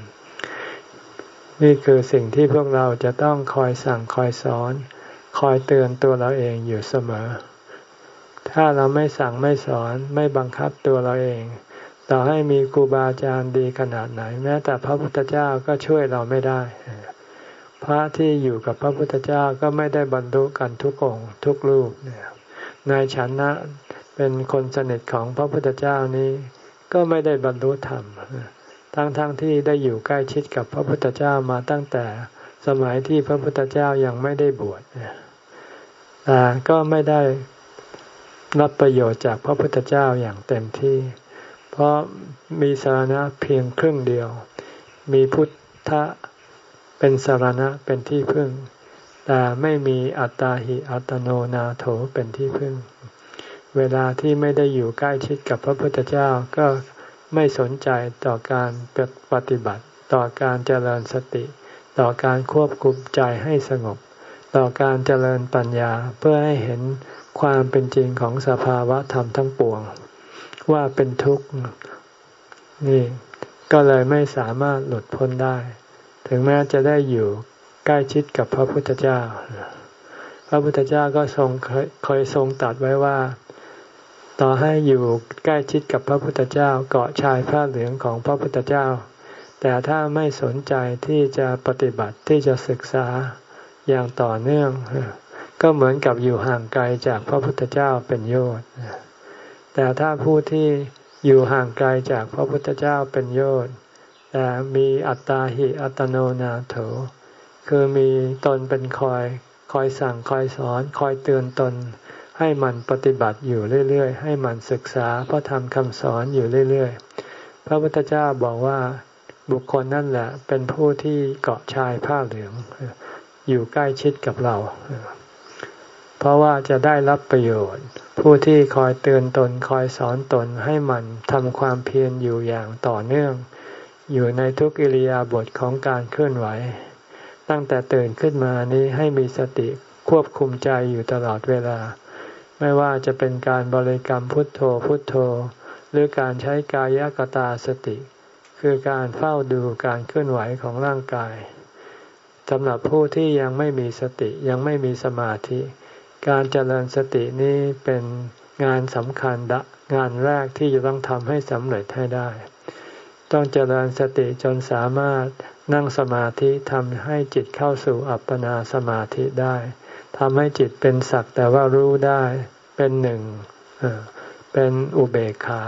นี่คือสิ่งที่พวกเราจะต้องคอยสั่งคอยสอนคอยเตือนตัวเราเองอยู่เสมอถ้าเราไม่สั่งไม่สอนไม่บังคับตัวเราเองต่อให้มีครูบาอาจารย์ดีขนาดไหนแม้แต่พระพุทธเจ้าก็ช่วยเราไม่ได้พระที่อยู่กับพระพุทธเจ้าก็ไม่ได้บรรลุกันทุกองค์ทุกรูปนายฉันนะเป็นคนสนิทของพระพุทธเจ้านี้ก็ไม่ได้บรรลุธรรมทั้งๆ ท, ที่ได้อยู่ใกล้ชิดกับพระพุทธเจ้ามาตั้งแต่สมัยที่พระพุทธเจ้ายังไม่ได้บวชแต่ก็ไม่ได้รับประโยชน์จากพระพุทธเจ้าอย่างเต็มที่เพราะมีสรณะเพียงครึ่งเดียวมีพุทธะเป็นสรณะเป็นที่พึ่งแต่ไม่มีอัตตาหิอัตโนนาโถเป็นที่พึ่งเวลาที่ไม่ได้อยู่ใกล้ชิดกับพระพุทธเจ้าก็ไม่สนใจต่อการปฏิบัติต่อการเจริญสติต่อการควบคุมใจให้สงบต่อการเจริญปัญญาเพื่อให้เห็นความเป็นจริงของสภาวะธรรมทั้งปวงว่าเป็นทุกข์นี่ก็เลยไม่สามารถหลุดพ้นได้ถึงแม้จะได้อยู่ใกล้ชิดกับพระพุทธเจ้าพระพุทธเจ้าก็ทรงเคยทรงตรัสไว้ว่าต่อให้อยู่ใกล้ชิดกับพระพุทธเจ้าเกาะชายผ้าเหลืองของพระพุทธเจ้าแต่ถ้าไม่สนใจที่จะปฏิบัติที่จะศึกษาอย่างต่อเนื่องก็เหมือนกับอยู่ห่างไกลจากพระพุทธเจ้าเป็นโยชน์แต่ถ้าผู้ที่อยู่ห่างไกลจากพระพุทธเจ้าเป็นโยชน์แต่มีอัตตาหิอัตโนนาโถคือมีตนเป็นคอยคอยสั่งคอยสอนคอยเตือนตนให้มันปฏิบัติอยู่เรื่อยๆให้มันศึกษาพระธรรมคำสอนอยู่เรื่อยๆพระพุทธเจ้าบอกว่าบุคคลนั่นแหละเป็นผู้ที่เกาะชายผ้าเหลืองอยู่ใกล้ชิดกับเราเพราะว่าจะได้รับประโยชน์ผู้ที่คอยเตือนตนคอยสอนตนให้มันทำความเพียรอยู่อย่างต่อเนื่องอยู่ในทุกอิริยาบถของการเคลื่อนไหวตั้งแต่ตื่นขึ้นมานี้ให้มีสติควบคุมใจอยู่ตลอดเวลาไม่ว่าจะเป็นการบริกรรมพุทโธพุทโธหรือการใช้กายกตาสติคือการเฝ้าดูการเคลื่อนไหวของร่างกายสำหรับผู้ที่ยังไม่มีสติยังไม่มีสมาธิการเจริญสตินี้เป็นงานสำคัญงานแรกที่จะต้องทำให้สำเร็จให้ได้ต้องเจริญสติจนสามารถนั่งสมาธิทำให้จิตเข้าสู่อัปปนาสมาธิได้ทำให้จิตเป็นสักแต่ว่ารู้ได้เป็นหนึ่งเป็นอุเบกขา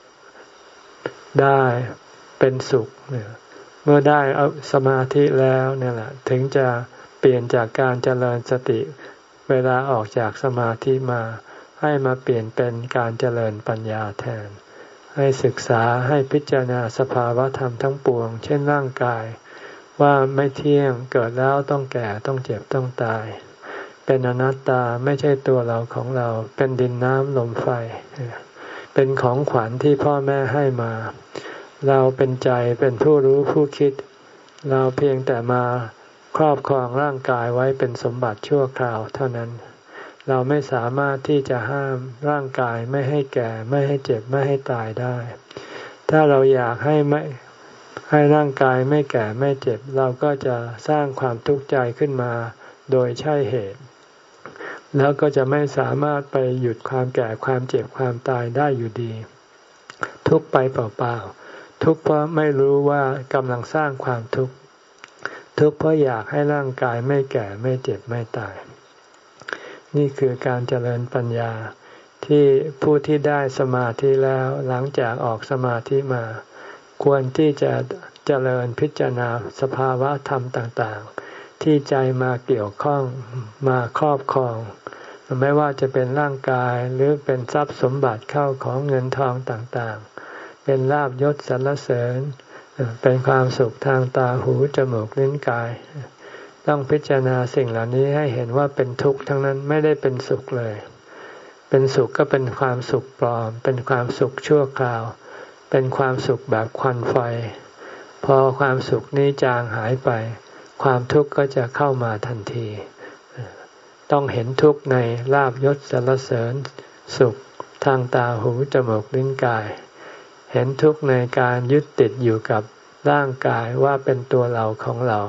ได้เป็นสุขเมื่อได้สมาธิแล้วเนี่ยแหละถึงจะเปลี่ยนจากการเจริญสติเวลาออกจากสมาธิมาให้มาเปลี่ยนเป็นการเจริญปัญญาแทนให้ศึกษาให้พิจารณาสภาวะธรรมทั้งปวงเช่นร่างกายว่าไม่เที่ยงเกิดแล้วต้องแก่ต้องเจ็บต้องตายเป็นอนัตตาไม่ใช่ตัวเราของเราเป็นดินน้ำลมไฟเป็นของขวัญที่พ่อแม่ให้มาเราเป็นใจเป็นผู้รู้ผู้คิดเราเพียงแต่มาครอบครองร่างกายไว้เป็นสมบัติชั่วคราวเท่านั้นเราไม่สามารถที่จะห้ามร่างกายไม่ให้แก่ไม่ให้เจ็บไม่ให้ตายได้ถ้าเราอยากให้ไม่ให้ร่างกายไม่แก่ไม่เจ็บเราก็จะสร้างความทุกข์ใจขึ้นมาโดยใช่เหตุแล้วก็จะไม่สามารถไปหยุดความแก่ความเจ็บความตายได้อยู่ดีทุกข์ไปเปล่าๆทุกข์เพราะไม่รู้ว่ากำลังสร้างความทุกข์ทุกข์เพราะอยากให้ร่างกายไม่แก่ไม่เจ็บไม่ตายนี่คือการเจริญปัญญาที่ผู้ที่ได้สมาธิแล้วหลังจากออกสมาธิมาควรที่จะเจริญพิจารณาสภาวะธรรมต่างๆที่ใจมาเกี่ยวข้องมาครอบครองไม่ว่าจะเป็นร่างกายหรือเป็นทรัพย์สมบัติเข้าของเงินทองต่างๆเป็นลาภยศสรรเสริญเป็นความสุขทางตาหูจมูกลิ้นกายต้องพิจารณาสิ่งเหล่านี้ให้เห็นว่าเป็นทุกข์ทั้งนั้นไม่ได้เป็นสุขเลยเป็นสุขก็เป็นความสุขปลอมเป็นความสุขชั่วคราวเป็นความสุขแบบควันไฟพพอความสุขนี้จางหายไปความทุกข์ก็จะเข้ามาทันทีต้องเห็นทุกข์ในลาภยศสรรเสริญสุขทางตาหูจมูกลิ้นกายเห็นทุกข์ในการยึดติดอยู่กับร่างกายว่าเป็นตัวเราของเรา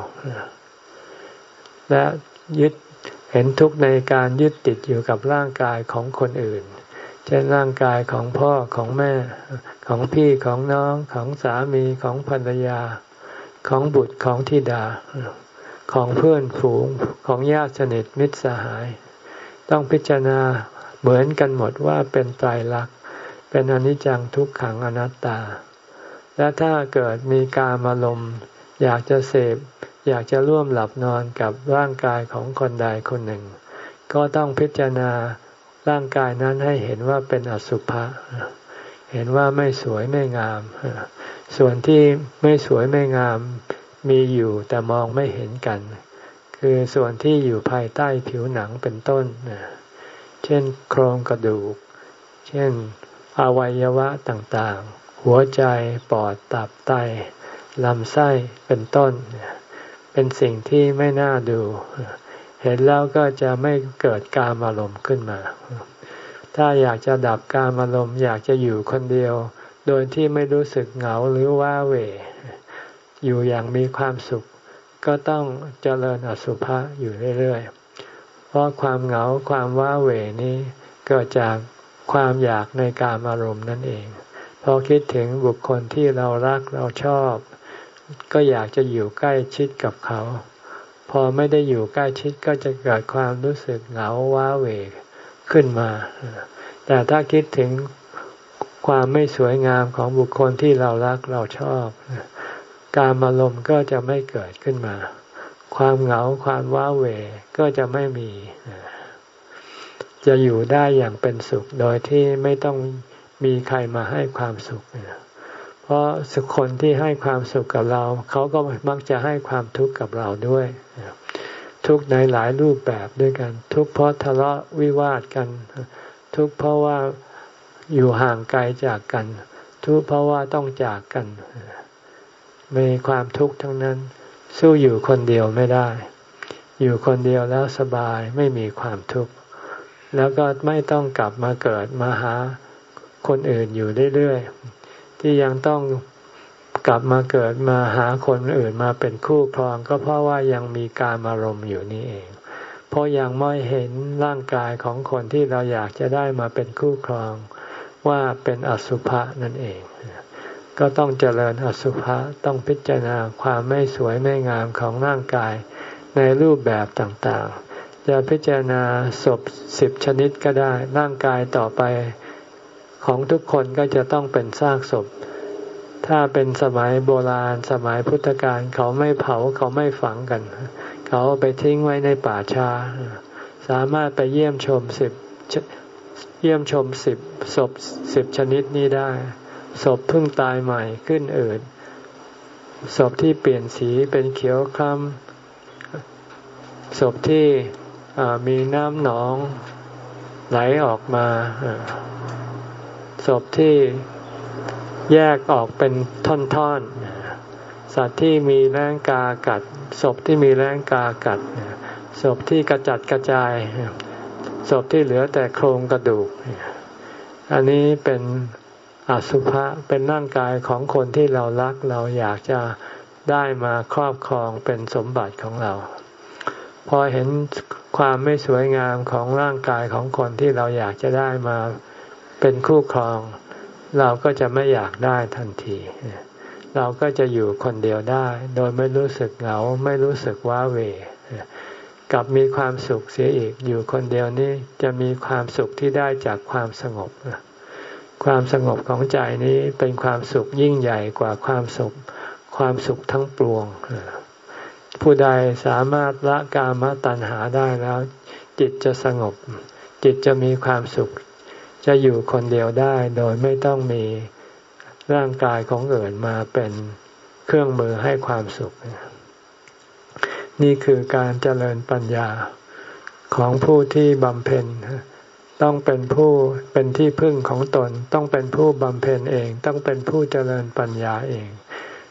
และยึดเห็นทุกข์ในการยึดติดอยู่กับร่างกายของคนอื่นเช่นร่างกายของพ่อของแม่ของพี่ของน้องของสามีของภรรยาของบุตรของธิดาของเพื่อนฝูงของญาติสนิทมิตรสหายต้องพิจารณาเหมือนกันหมดว่าเป็นไตรลักษณ์เป็นอนิจจังทุกขังอนัตตาและถ้าเกิดมีกามารมณ์อยากจะเสพอยากจะร่วมหลับนอนกับร่างกายของคนใดคนหนึ่งก็ต้องพิจารณาร่างกายนั้นให้เห็นว่าเป็นอสุภะเห็นว่าไม่สวยไม่งามส่วนที่ไม่สวยไม่งามมีอยู่แต่มองไม่เห็นกันคือส่วนที่อยู่ภายใต้ผิวหนังเป็นต้นเช่นโครงกระดูกเช่นอวัยวะต่างๆหัวใจปอดตับไตลำไส้เป็นต้นเป็นสิ่งที่ไม่น่าดูเห็นแล้วก็จะไม่เกิดกามารมณ์ขึ้นมาถ้าอยากจะดับกามารมณ์อยากจะอยู่คนเดียวโดยที่ไม่รู้สึกเหงาหรือว้าเหวอยู่อย่างมีความสุขก็ต้องเจริญอสุภะอยู่เรื่อยๆเพราะความเหงาความว้าเหวนี้เกิดจากความอยากในกามารมณ์นั่นเองพอคิดถึงบุคคลที่เรารักเราชอบก็อยากจะอยู่ใกล้ชิดกับเขาพอไม่ได้อยู่ใกล้ชิดก็จะเกิดความรู้สึกเหงาว้าเหวขึ้นมาแต่ถ้าคิดถึงความไม่สวยงามของบุคคลที่เรารักเราชอบกามารมณ์ก็จะไม่เกิดขึ้นมาความเหงาความว้าเหวก็จะไม่มีจะอยู่ได้อย่างเป็นสุขโดยที่ไม่ต้องมีใครมาให้ความสุขเพราะสุขคนที่ให้ความสุขกับเราเขาก็มักจะให้ความทุกข์กับเราด้วยทุกข์ในหลายรูปแบบด้วยกันทุกข์เพราะทะเลาะวิวาทกันทุกข์เพราะว่าอยู่ห่างไกลจากกันทุกข์เพราะว่าต้องจากกันมีความทุกข์ทั้งนั้นสู้อยู่คนเดียวไม่ได้อยู่คนเดียวแล้วสบายไม่มีความทุกข์แล้วก็ไม่ต้องกลับมาเกิดมาหาคนอื่นอยู่เรื่อยๆที่ยังต้องกลับมาเกิดมาหาคนอื่นมาเป็นคู่ครองก็เพราะว่ายังมีกามารมณ์อยู่นี่เองเพราะยังไม่เห็นร่างกายของคนที่เราอยากจะได้มาเป็นคู่ครองว่าเป็นอสุภะนั่นเองก็ต้องเจริญอสุภะต้องพิจารณาความไม่สวยไม่งามของร่างกายในรูปแบบต่างๆจะพิจารณาศพสิบชนิดก็ได้ร่างกายต่อไปของทุกคนก็จะต้องเป็นซากศพถ้าเป็นสมัยโบราณสมัยพุทธกาลเขาไม่เผาเขาไม่ฝังกันเขาไปทิ้งไว้ในป่าช้าสามารถไปเยี่ยมชมสิบเยี่ยมชมสิบศพสิบชนิดนี้ได้ศพเพิ่งตายใหม่ขึ้นอืดศพที่เปลี่ยนสีเป็นเขียวคล้ำศพที่มีน้ำหนองไหลออกมาศพที่แยกออกเป็นท่อนๆสัตว์ที่มีแรงกากัดศพที่มีแรงกากัดศพที่กระจัดกระจายศพที่เหลือแต่โครงกระดูกอันนี้เป็นอสุภะเป็นร่างกายของคนที่เรารักเราอยากจะได้มาครอบครองเป็นสมบัติของเราพอเห็นความไม่สวยงามของร่างกายของคนที่เราอยากจะได้มาเป็นคู่ครองเราก็จะไม่อยากได้ทันทีเราก็จะอยู่คนเดียวได้โดยไม่รู้สึกเหงาไม่รู้สึกว้าเหวกลับมีความสุขเสียอีกอยู่คนเดียวนี้จะมีความสุขที่ได้จากความสงบความสงบของใจนี้เป็นความสุขยิ่งใหญ่กว่าความสุขความสุขทั้งปวงผู้ใดสามารถละกามตัณหาได้แล้วจิตจะสงบจิตจะมีความสุขจะอยู่คนเดียวได้โดยไม่ต้องมีร่างกายของอื่นมาเป็นเครื่องมือให้ความสุขนี่คือการเจริญปัญญาของผู้ที่บำเพ็ญต้องเป็นผู้เป็นที่พึ่งของตนต้องเป็นผู้บำเพ็ญเองต้องเป็นผู้เจริญปัญญาเอง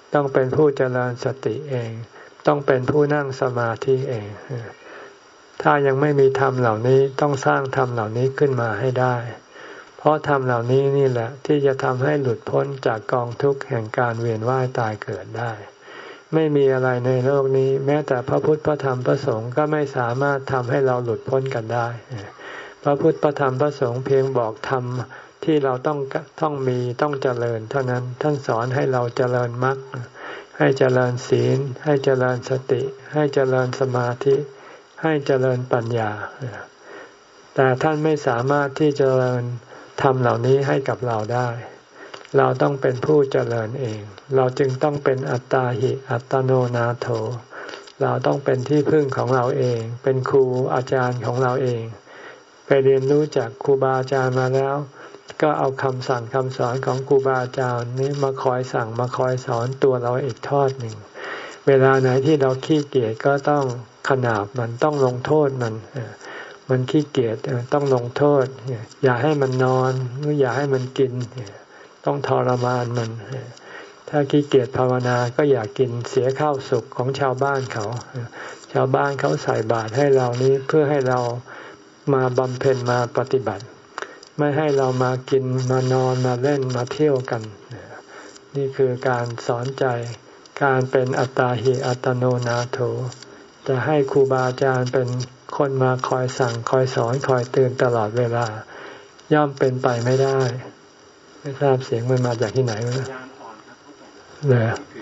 ต้องเป็นผู้เจริญสติเองต้องเป็นผู้นั่งสมาธิเองถ้ายังไม่มีธรรมเหล่านี้ต้องสร้างธรรมเหล่านี้ขึ้นมาให้ได้เพราะธรรมเหล่านี้นี่แหละที่จะทำให้หลุดพ้นจากกองทุกข์แห่งการเวียนว่ายตายเกิดได้ไม่มีอะไรในโลกนี้แม้แต่พระพุทธพระธรรมพระสงฆ์ก็ไม่สามารถทำให้เราหลุดพ้นกันได้พระพุทธพระธรรมพระสงฆ์เพียงบอกธรรมที่เราต้องต้องมีต้องเจริญเท่านั้นท่านสอนให้เราเจริญมรรคให้เจริญศีลให้เจริญสติให้เจริญสมาธิให้เจริญปัญญาแต่ท่านไม่สามารถที่จะเจริญธรรมเหล่านี้ให้กับเราได้เราต้องเป็นผู้เจริญเองเราจึงต้องเป็นอัตตาหิอัตโนนาโถเราต้องเป็นที่พึ่งของเราเองเป็นครูอาจารย์ของเราเองไปเรียนรู้จากครูบาอาจารย์มาแล้วก็เอาคำสั่งคำสอนของครูบาอาจารย์นี้มาคอยสั่งมาคอยสอนตัวเราอีกทอดหนึ่งเวลาไหนที่เราขี้เกียจก็ต้องขนาบมันต้องลงโทษมันมันขี้เกียจต้องลงโทษอย่าให้มันนอนหรืออย่าให้มันกินต้องทรมานมันถ้าขี้เกียจภาวนาก็อย่ากินเสียข้าวสุกของชาวบ้านเขาชาวบ้านเขาใส่บาตรให้เรานี้เพื่อให้เรามาบำเพ็ญมาปฏิบัติไม่ให้เรามากินมานอนมาเล่นมาเที่ยวกันนี่คือการสอนใจการเป็นอัตตาหิอัตโนนาโถจะให้ครูบาอาจารย์เป็นคนมาคอยสั่งคอยสอนคอยเตือนตลอดเวลาย่อมเป็นไปไม่ได้ไม่ทราบเสียงมันมาจากที่ไหนวะเนี่ยเลย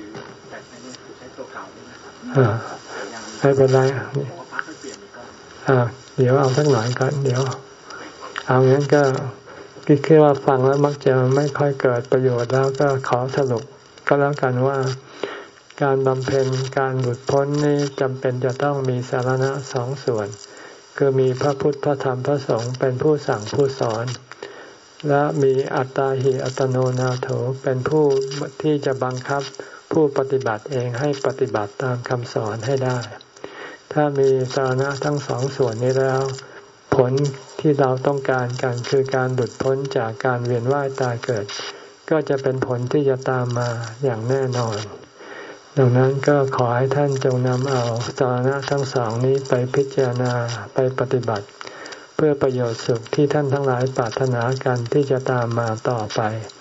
อ่าไม่เป็นไรอ่าเดี๋ยวเอาสักหน่อยก่อนเดี๋ยวเอางั้นก็คิดว่าฟังแล้วมักจะไม่ค่อยเกิดประโยชน์แล้วก็ขอสรุปก็แล้วกันว่าการบำเพ็ญการหลุดพ้นนี้จำเป็นจะต้องมีสารณะสองส่วนคือมีพระพุทธพระธรรมพระสงฆ์เป็นผู้สั่งผู้สอนและมีอัตตาหิอัตโนนาโถเป็นผู้ที่จะบังคับผู้ปฏิบัติเองให้ปฏิบัติตามคำสอนให้ได้ถ้ามีสารณะทั้งสองส่วนนี้แล้วผลที่เราต้องการกันคือการหลุดพ้นจากการเวียนว่ายตายเกิดก็จะเป็นผลที่จะตามมาอย่างแน่นอนดังนั้นก็ขอให้ท่านจงนำเอาสารณะทั้งสองนี้ไปพิจารณาไปปฏิบัติเพื่อประโยชน์สุขที่ท่านทั้งหลายปรารถนากันที่จะตามมาต่อไป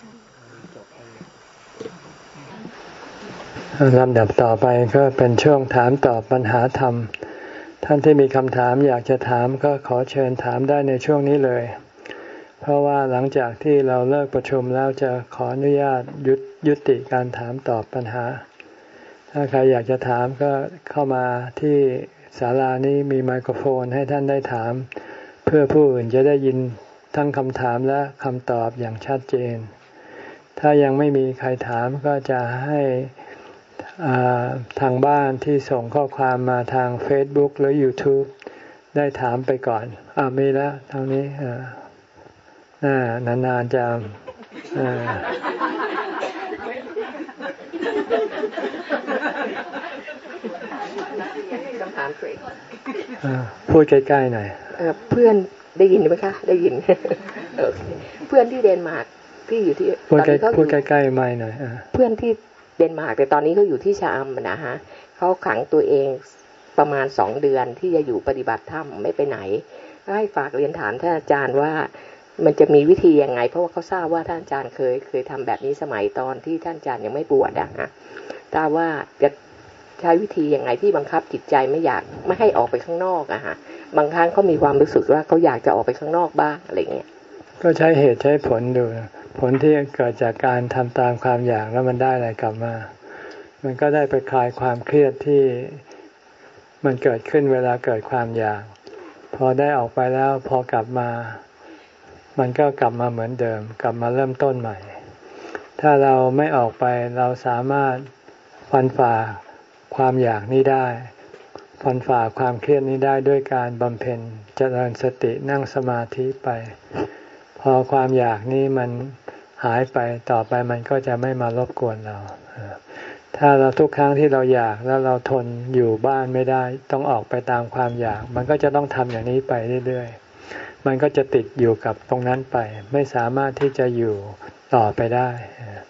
ลำดับต่อไปก็เป็นช่วงถามตอบปัญหาธรรมท่านที่มีคำถามอยากจะถามก็ขอเชิญถามได้ในช่วงนี้เลยเพราะว่าหลังจากที่เราเลิกประชุมแล้วจะขออนุญาตยุยุติการถามตอบปัญหาถ้าใครอยากจะถามก็เข้ามาที่ศาลานี้มีไมโครโฟนให้ท่านได้ถามเพื่อผู้อื่นจะได้ยินทั้งคำถามและคำตอบอย่างชัดเจนถ้ายังไม่มีใครถามก็จะให้ทางบ้านที่ส่งข้อความมาทาง Facebook หรือ YouTube ได้ถามไปก่อนอ่ามีแล้วทางนี้อ่าอ่านานๆจะอ่า
คำถามตัวเอง
พูดใกล้ๆหน่อย
เพื่อนได้ยินไหมคะได้ยินเพื่อนที่เดนมาร์กที่อยู่ที่
ตอนนี้เขาพูดใกล้ๆไม่หน่อย
เพื่อนที่เดนมาร์กแต่ตอนนี้เขาอยู่ที่ชะอำนะฮะเขาขังตัวเองประมาณสองเดือนที่จะอยู่ปฏิบัติธรรมไม่ไปไหนให้ฝากเรียนถามท่านอาจารย์ว่ามันจะมีวิธียังไงเพราะว่าเขาทราบว่าท่านอาจารย์เคยเคยทำแบบนี้สมัยตอนที่ท่านอาจารย์ยังไม่บวชอะฮะทราบว่าจะใช้วิธียังไงที่บังคับจิตใจไม่อยากไม่ให้ออกไปข้างนอกอะฮะบางครั้งเขามีความรู้สึกว่าเขาอยากจะออกไปข้างนอกบ้างอะไรเงี้ย
ก็ใช้เหตุใช้ผลดูผลที่เกิดจากการทำตามความอยากแล้วมันได้อะไรกลับมามันก็ได้ไปคลายความเครียดที่มันเกิดขึ้นเวลาเกิดความอยากพอได้ออกไปแล้วพอกลับมามันก็กลับมาเหมือนเดิมกลับมาเริ่มต้นใหม่ถ้าเราไม่ออกไปเราสามารถฟันฝ่าความอยากนี้ได้ฟันฝ่าความเครียดนี้ได้ด้วยการบำเพ็ญเจริญสตินั่งสมาธิไปพอความอยากนี้มันหายไปต่อไปมันก็จะไม่มารบกวนเราถ้าเราทุกครั้งที่เราอยากแล้วเราทนอยู่บ้านไม่ได้ต้องออกไปตามความอยากมันก็จะต้องทำอย่างนี้ไปเรื่อยๆมันก็จะติดอยู่กับตรงนั้นไปไม่สามารถที่จะอยู่ต่อไปได้แ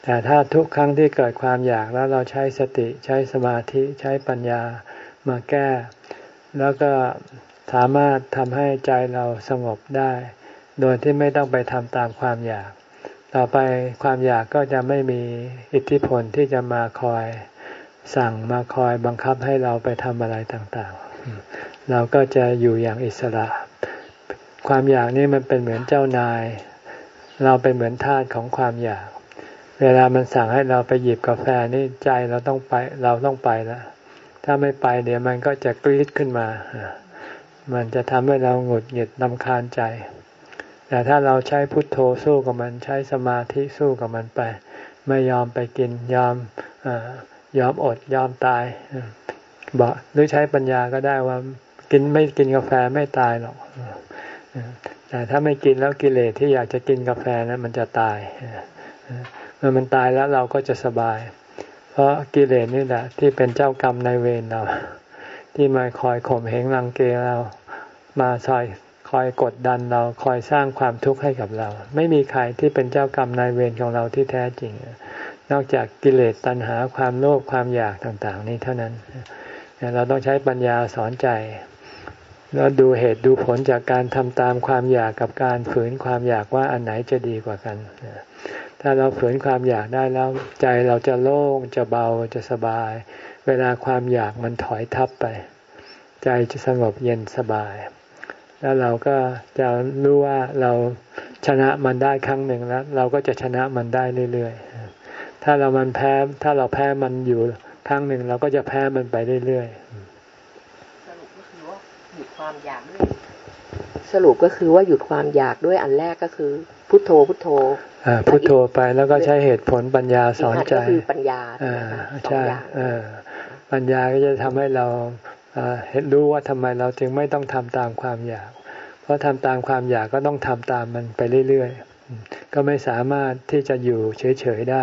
แต่ถ้าทุกครั้งที่เกิดความอยากแล้วเราใช้สติใช้สมาธิใช้ปัญญามาแก้แล้วก็สามารถทำให้ใจเราสงบได้โดยที่ไม่ต้องไปทำตามความอยากต่อไปความอยากก็จะไม่มีอิทธิพลที่จะมาคอยสั่งมาคอยบังคับให้เราไปทำอะไรต่างๆเราก็จะอยู่อย่างอิสระความอยากนี่มันเป็นเหมือนเจ้านายเราเป็นเหมือนทาสของความอยากเวลามันสั่งให้เราไปหยิบกาแฟนี่ใจเราต้องไปเราต้องไปแล้วถ้าไม่ไปเดี๋ยวมันก็จะกรี๊ดขึ้นมามันจะทำให้เราหงุดหงิดรำคาญใจแต่ถ้าเราใช้พุทโธสู้กับมันใช้สมาธิสู้กับมันไปไม่ยอมไปกินยอมยอมอดยอมตายบอกหรือใช้ปัญญาก็ได้ว่ากินไม่กินกาแฟไม่ตายหรอกแต่ถ้าไม่กินแล้วกิเลสที่อยากจะกินกาแฟนั้นมันจะตายเมื่อมันตายแล้วเราก็จะสบายเพราะกิเลสนี่แหละที่เป็นเจ้ากรรมนายเวรเราที่มาคอยข่มเหงรังเกเรามาคอยคอยกดดันเราคอยสร้างความทุกข์ให้กับเราไม่มีใครที่เป็นเจ้ากรรมนายเวรของเราที่แท้จริงนอกจากกิเลสตัณหาความโลภความอยากต่างๆนี้เท่านั้นเราต้องใช้ปัญญาสอนใจแล้วดูเหตุดูผลจากการทำตามความอยากกับการฝืนความอยากว่าอันไหนจะดีกว่ากันถ้าเราฝืนความอยากได้แล้วใจเราจะโล่งจะเบาจะสบายเวลาความอยากมันถอยทับไปใจจะสงบเย็นสบายแล้วเราก็จะรู้ว่าเราชนะมันได้ครั้งหนึ่งแล้วเราก็จะชนะมันได้เรื่อยๆถ้าเรามันแพ้ถ้าเราแพ้มันอยู่ครั้งหนึ่งเราก็จะแพ้มันไปเรื่อยๆ
สรุปก็คือว่าหยุดความอยากด้วยสรุปก็คือว่าหยุดความอยากด้วยอันแรกก็คือพุทโธพุทโธ
อ่าพุทโธไปแล้วก็ใช้เหตุผลปัญญาสอนใจ
ก็คือปัญญา
อ่าใช่เออปัญญาก็จะทำให้เราเห็นรู้ว่าทำไมเราจึงไม่ต้องทำตามความอยากเพราะทำตามความอยากก็ต้องทำตามมันไปเรื่อยๆก็ไม่สามารถที่จะอยู่เฉยๆได้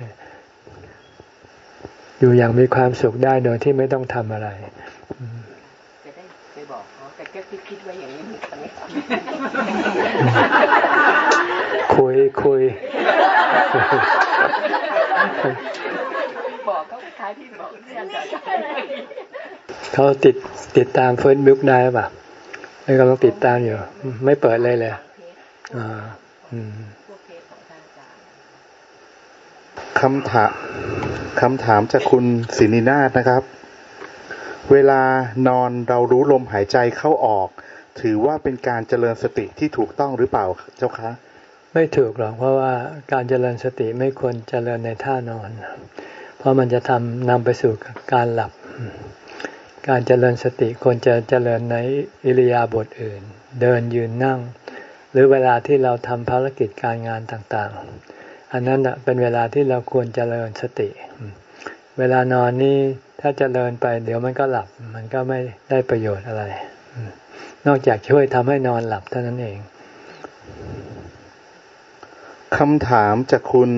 อยู่อย่างมีความสุขได้โดยที่ไม่ต้องทำอะไร
จะได้ไปบอกเขาแต่แค่คิดไว้อย่างนี้เหมือนกัน
คุยคุย
บอกเขาคล้ายที่บอกเพื่อน
เขาติดติดตามเฟซบุ๊กได้ป่ะไม่กำลังติดตามอยู่ไม่เปิดเลยเลยอ่าอืม
คำถามคำถามจากคุณศินินาถนะครับเวลานอนเรารู้ลมหายใจเข้าออกถือว่าเป็นการเจริญสติที่ถูกต้องหรือเปล่าเจ้าคะ
ไม่ถูกหรอกเพราะว่าการเจริญสติไม่ควรเจริญในท่านอนเพราะมันจะทำนำไปสู่การหลับการเจริญสติควรจะเจริญในอิริยาบถอื่นเดินยืนนั่งหรือเวลาที่เราทำภารกิจการงานต่างๆอันนั้นเป็นเวลาที่เราควรเจริญสติเวลานอนนี่ถ้าเจริญไปเดี๋ยวมันก็หลับมันก็ไม่ได้ประโยชน์อะไรนอกจากช่วยทำให้นอนหลับเท่านั้นเอง
คำถามจากคุณ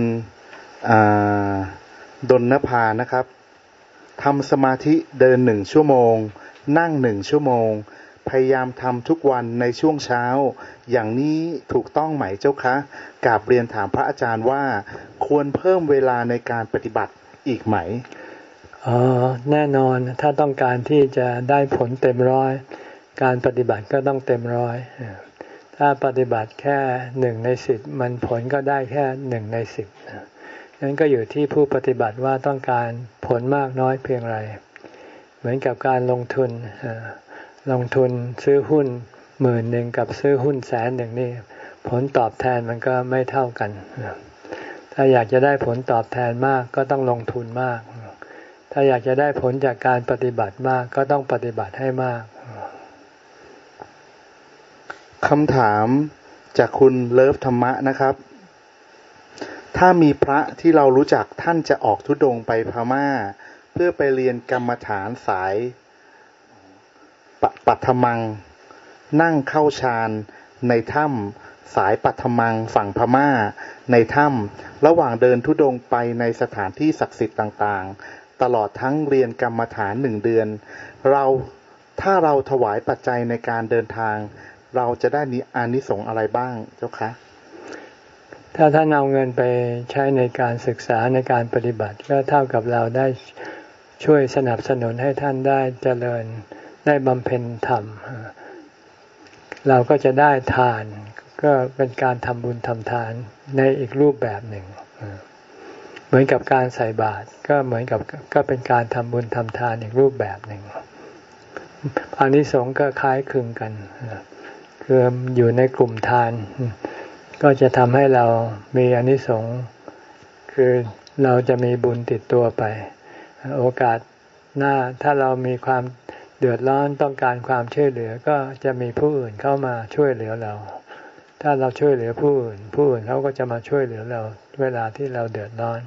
ดลนภานะครับทำสมาธิเดินหนึ่งชั่วโมงนั่งหนึ่งชั่วโมงพยายามทำทุกวันในช่วงเช้าอย่างนี้ถูกต้องไหมเจ้าคะกราบเรียนถามพระอาจารย์ว่าควรเพิ่มเวลาในการปฏิบัติอีกไหม
อ๋อแน่นอนถ้าต้องการที่จะได้ผลเต็มร้อยการปฏิบัติก็ต้องเต็มร้อยถ้าปฏิบัติแค่หนึ่งในสิบมันผลก็ได้แค่หนึ่งในสิบนั้นก็อยู่ที่ผู้ปฏิบัติว่าต้องการผลมากน้อยเพียงไรเหมือนกับการลงทุนลงทุนซื้อหุ้นหมื่นหนึ่งกับซื้อหุ้นแสนหนึ่งนี่ผลตอบแทนมันก็ไม่เท่ากันถ้าอยากจะได้ผลตอบแทนมากก็ต้องลงทุนมากถ้าอยากจะได้ผลจากการปฏิบัติมากก็ต้องปฏิบัติให้มาก
คำถามจากคุณเลิฟธรรมะนะครับถ้ามีพระที่เรารู้จักท่านจะออกธุดงค์ไปพม่าเพื่อไปเรียนกรรมฐานสายปปัทมังนั่งเข้าฌานในถ้ำสายปัทมังฝั่งพม่าในถ้ำระหว่างเดินธุดงค์ไปในสถานที่ศักดิ์สิทธิ์ต่างๆตลอดทั้งเรียนกรรมฐานหนึ่งเดือนเราถ้าเราถวายปัจจัยในการเดินทางเราจะได้อานิสงส์อะไรบ้างเจ้าคะ
ถ้าท่านเอาเงินไปใช้ในการศึกษาในการปฏิบัติก็เท่ากับเราได้ช่วยสนับสนุนให้ท่านได้เจริญได้บำเพ็ญธรรมเราก็จะได้ทานก็เป็นการทำบุญทำทานในอีกรูปแบบหนึ่งเหมือนกับการใส่บาตรก็เหมือนกับก็เป็นการทำบุญทำทานอีกรูปแบบหนึ่งอานิสงส์ก็คล้ายคลึงกันคืออยู่ในกลุ่มทานก็จะทำให้เรามีอานิสงส์คือเราจะมีบุญติดตัวไปโอกาสหน้าถ้าเรามีความเดือดร้อนต้องการความช่วยเหลือก็จะมีผู้อื่นเข้ามาช่วยเหลือเราถ้าเราช่วยเหลือผู้อื่นผู้อื่นเขาก็จะมาช่วยเหลือเราเวลาที่เราเดือดร้อน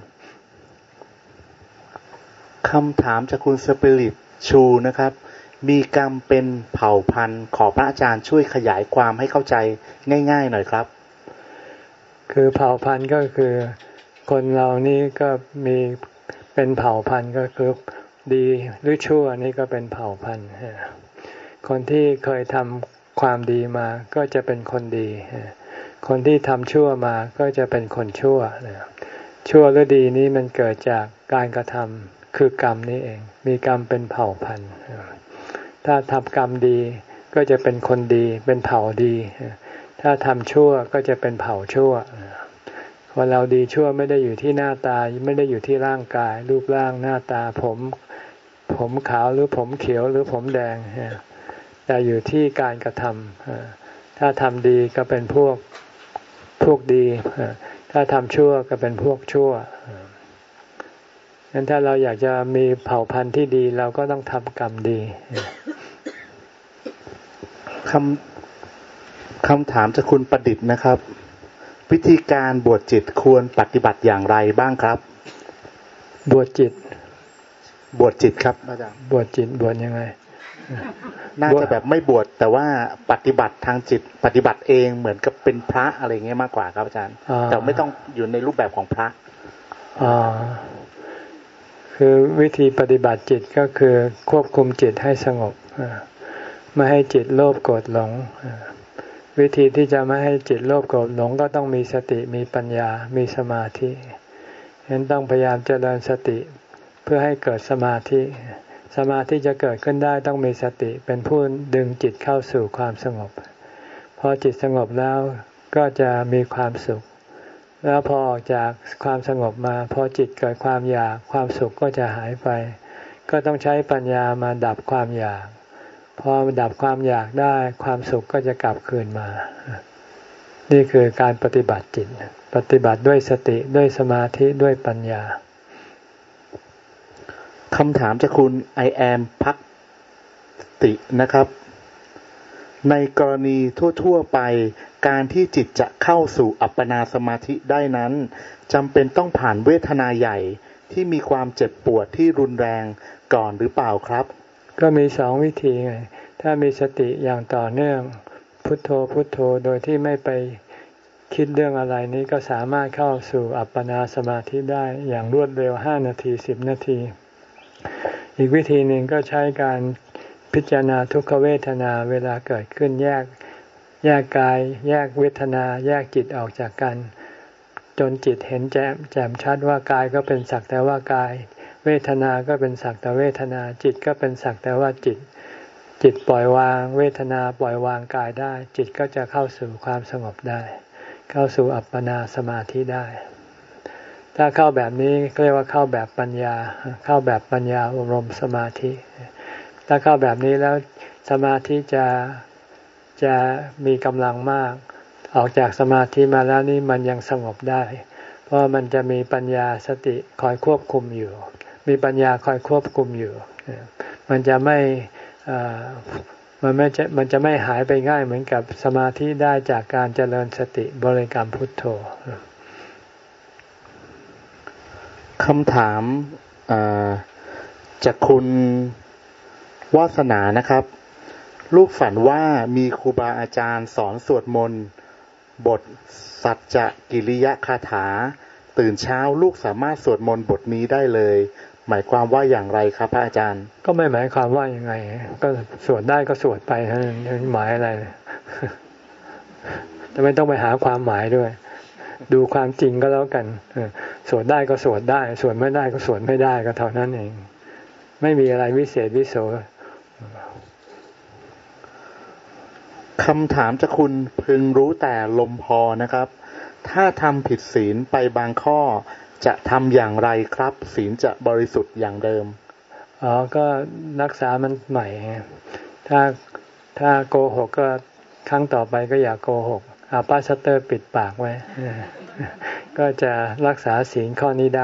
คำถามจากคุณสปิริตชูนะครับมีกรรมเป็นเผ่าพันธุ์ขอพระอาจารย์ช่วยขยายความให้เข้าใจง่ายๆหน่อยครับ
คือเผ่าพันธุ์ก็คือคนเรานี่ก็มีเป็นเผ่าพันธุ์ก็คือดีหรือชั่วนี่ก็เป็นเผ่าพันธุ์คนที่เคยทำความดีมาก็จะเป็นคนดีคนที่ทำชั่วมาก็จะเป็นคนชั่วชั่วหรือดีนี้มันเกิดจากการกระทำคือกรรมนี้เองมีกรรมเป็นเผ่าพันธุ์ถ้าทำกรรมดีก็จะเป็นคนดีเป็นเผ่าดีถ้าทำชั่วก็จะเป็นเผ่าชั่วคนเราดีชั่วไม่ได้อยู่ที่หน้าตาไม่ได้อยู่ที่ร่างกายรูปร่างหน้าตาผมผมขาวหรือผมเขียวหรือผมแดงแต่อยู่ที่การกระทำถ้าทำดีก็เป็นพวกพวกดีถ้าทำชั่วก็เป็นพวกชั่วงั้นถ้าเราอยากจะมีเผ่าพันธุ์ที่ดีเราก็ต้องทำกรรมดี
คำคำถามจากคุณประดิษฐ์นะครับวิธีการบวชจิตควรปฏิบัติอย่างไรบ้างครับ
บวชจิต
บวชจิตครับอาจารย์
บวชจิตบวชยังไง
น่าจะแบบไม่บวชแต่ว่าปฏิบัติทางจิตปฏิบัติเองเหมือนกับเป็นพระอะไรเงี้ยมากกว่าครับอาจารย์แต่ไม่ต้องอยู่ในรูปแบบของพระ
อ่าคือวิธีปฏิบัติจิตก็คือควบคุมจิตให้สงบไม่ให้จิตโลภโกรธหลงวิธีที่จะไม่ให้จิตโลภโกรธหลงก็ต้องมีสติมีปัญญามีสมาธิฉะนั้นต้องพยายามเจริญสติเพื่อให้เกิดสมาธิสมาธิจะเกิดขึ้นได้ต้องมีสติเป็นผู้ดึงจิตเข้าสู่ความสงบพอจิตสงบแล้วก็จะมีความสุขแล้วพอออกจากความสงบมาพอจิตเกิดความอยากความสุขก็จะหายไปก็ต้องใช้ปัญญามาดับความอยากพอดับความอยากได้ความสุขก็จะกลับคืนมานี่คือการปฏิบัติจิตปฏิบัติด้วยสติด้วยสมาธิด้วยปัญญา
คำถามจากคุณ I am พักตินะครับในกรณีทั่วๆไปการที่จิตจะเข้าสู่อัปปนาสมาธิได้นั้นจำเป็นต้องผ่านเวทนาใหญ่ที่มีความเจ็บปวดที่รุนแรงก่อนหรือเปล่าครับ
ก็มีสองวิธีไงถ้ามีสติอย่างต่อเนื่องพุทโธพุทโธโดยที่ไม่ไปคิดเรื่องอะไรนี้ก็สามารถเข้าสู่อัปปนาสมาธิได้อย่างรวดเร็วห้านาทีสิบนาทีอีกวิธีหนึ่งก็ใช้การพิจารณาทุกขเวทนาเวลาเกิดขึ้นแยกแยกกายแยกเวทนาแยกจิตออกจากกันจนจิตเห็นแจ่มแจ่มชัดว่ากายก็เป็นสักแต่ว่ากายเวทนาก็เป็นสักแต่เวทนาจิตก็เป็นสักแต่ว่าจิตจิตปล่อยวางเวทนาปล่อยวางกายได้จิตก็จะเข้าสู่ความสงบได้เข้าสู่อัปปนาสมาธิได้ถ้าเข้าแบบนี้เรียกว่าเข้าแบบปัญญาเข้าแบบปัญญาอบรมสมาธิถ้าเข้าแบบนี้แล้วสมาธิจะจะมีกำลังมากออกจากสมาธิมาแล้วนี่มันยังสงบได้เพราะมันจะมีปัญญาสติคอยควบคุมอยู่มีปัญญาคอยควบคุมอยู่มันจะไม่มันไม่จะมันจะไม่หายไปง่ายเหมือนกับสมาธิได้จากการเจริญสติบริกรรมพุทโธ
คำถามจากคุณวาสนานะครับลูกฝันว่ามีครูบาอาจารย์สอนสวดมนต์บทสัจจกิริยคาถาตื่นเช้าลูกสามารถสวดมนต์บทนี้ได้เลยหมายความว่าอย่างไรครับพระอาจารย์
ก็ไม่หมายความว่ายังไงก็สวดได้ก็สวดไปนั่นหมายอะไรจะไม่ต้องไปหาความหมายด้วย
ดูความจริงก็แล้วกันสวดได้ก็สวดได้สวดไม่ได้ก็สวดไม่ได้ก็เท่านั้นเองไม่มีอะไรวิเศษวิโส
คำถามจากคุณพึงรู้แต่ลมพอนะครับถ้าทำผิดศีลไปบางข้อจะทำอย่างไรครับศีลจะบริสุทธิ์อย่างเดิม
อ๋อก็รักษามันใหม่ถ้าถ้าโกหกก็ครั้งต่อไปก็อย่าโกหกเอาพลาสเตอร์ปิดปากไว้ก็จะรักษาศีลข้อนี้ได้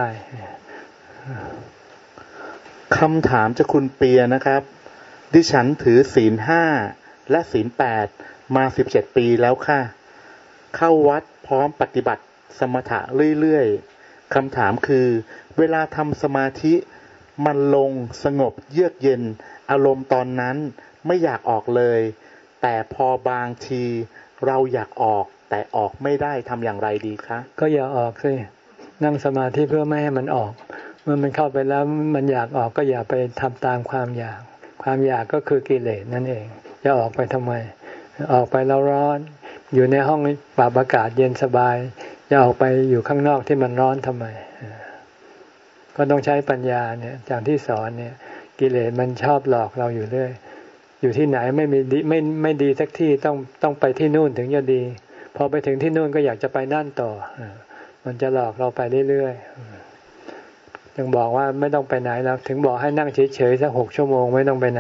คำถามจากคุณเปียนะครับดิฉันถือศีลห้าและศีลแปดมาสิบเจ็ดปีแล้วค่ะเข้าวัดพร้อมปฏิบัติสมถะเรื่อยๆคำถามคือเวลาทำสมาธิมันลงสงบเยือกเย็นอารมณ์ตอนนั้นไม่อยากออกเลยแต่พอบางทีเราอยากออกแต่ออกไม่ได้ทำอย่างไรดีคะ
ก็อย่าออกสินั่งสมาธิเพื่อไม่ให้มันออกเมื่อมันเข้าไปแล้วมันอยากออกก็อย่าไปทำตามความอยากความอยากก็คือกิเลสนั่นเองจะออกไปทำไมออกไปแล้วร้อนอยู่ในห้องปรับอากาศเย็นสบายจะออกไปอยู่ข้างนอกที่มันร้อนทำไมก็ต้องใช้ปัญญาเนี่ยจากที่สอนเนี่ยกิเลสมันชอบหลอกเราอยู่เรื่อยอยู่ที่ไหนไม่มีดีไม่ไม่ดีสักที่ต้องต้องไปที่นู่นถึงจะดีพอไปถึงที่นู่นก็อยากจะไปนั่นต่อมันจะหลอกเราไปเรื่อยๆจึงบอกว่าไม่ต้องไปไหนแล้วถึงบอกให้นั่งเฉยๆสักหกชั่วโมงไม่ต้องไปไหน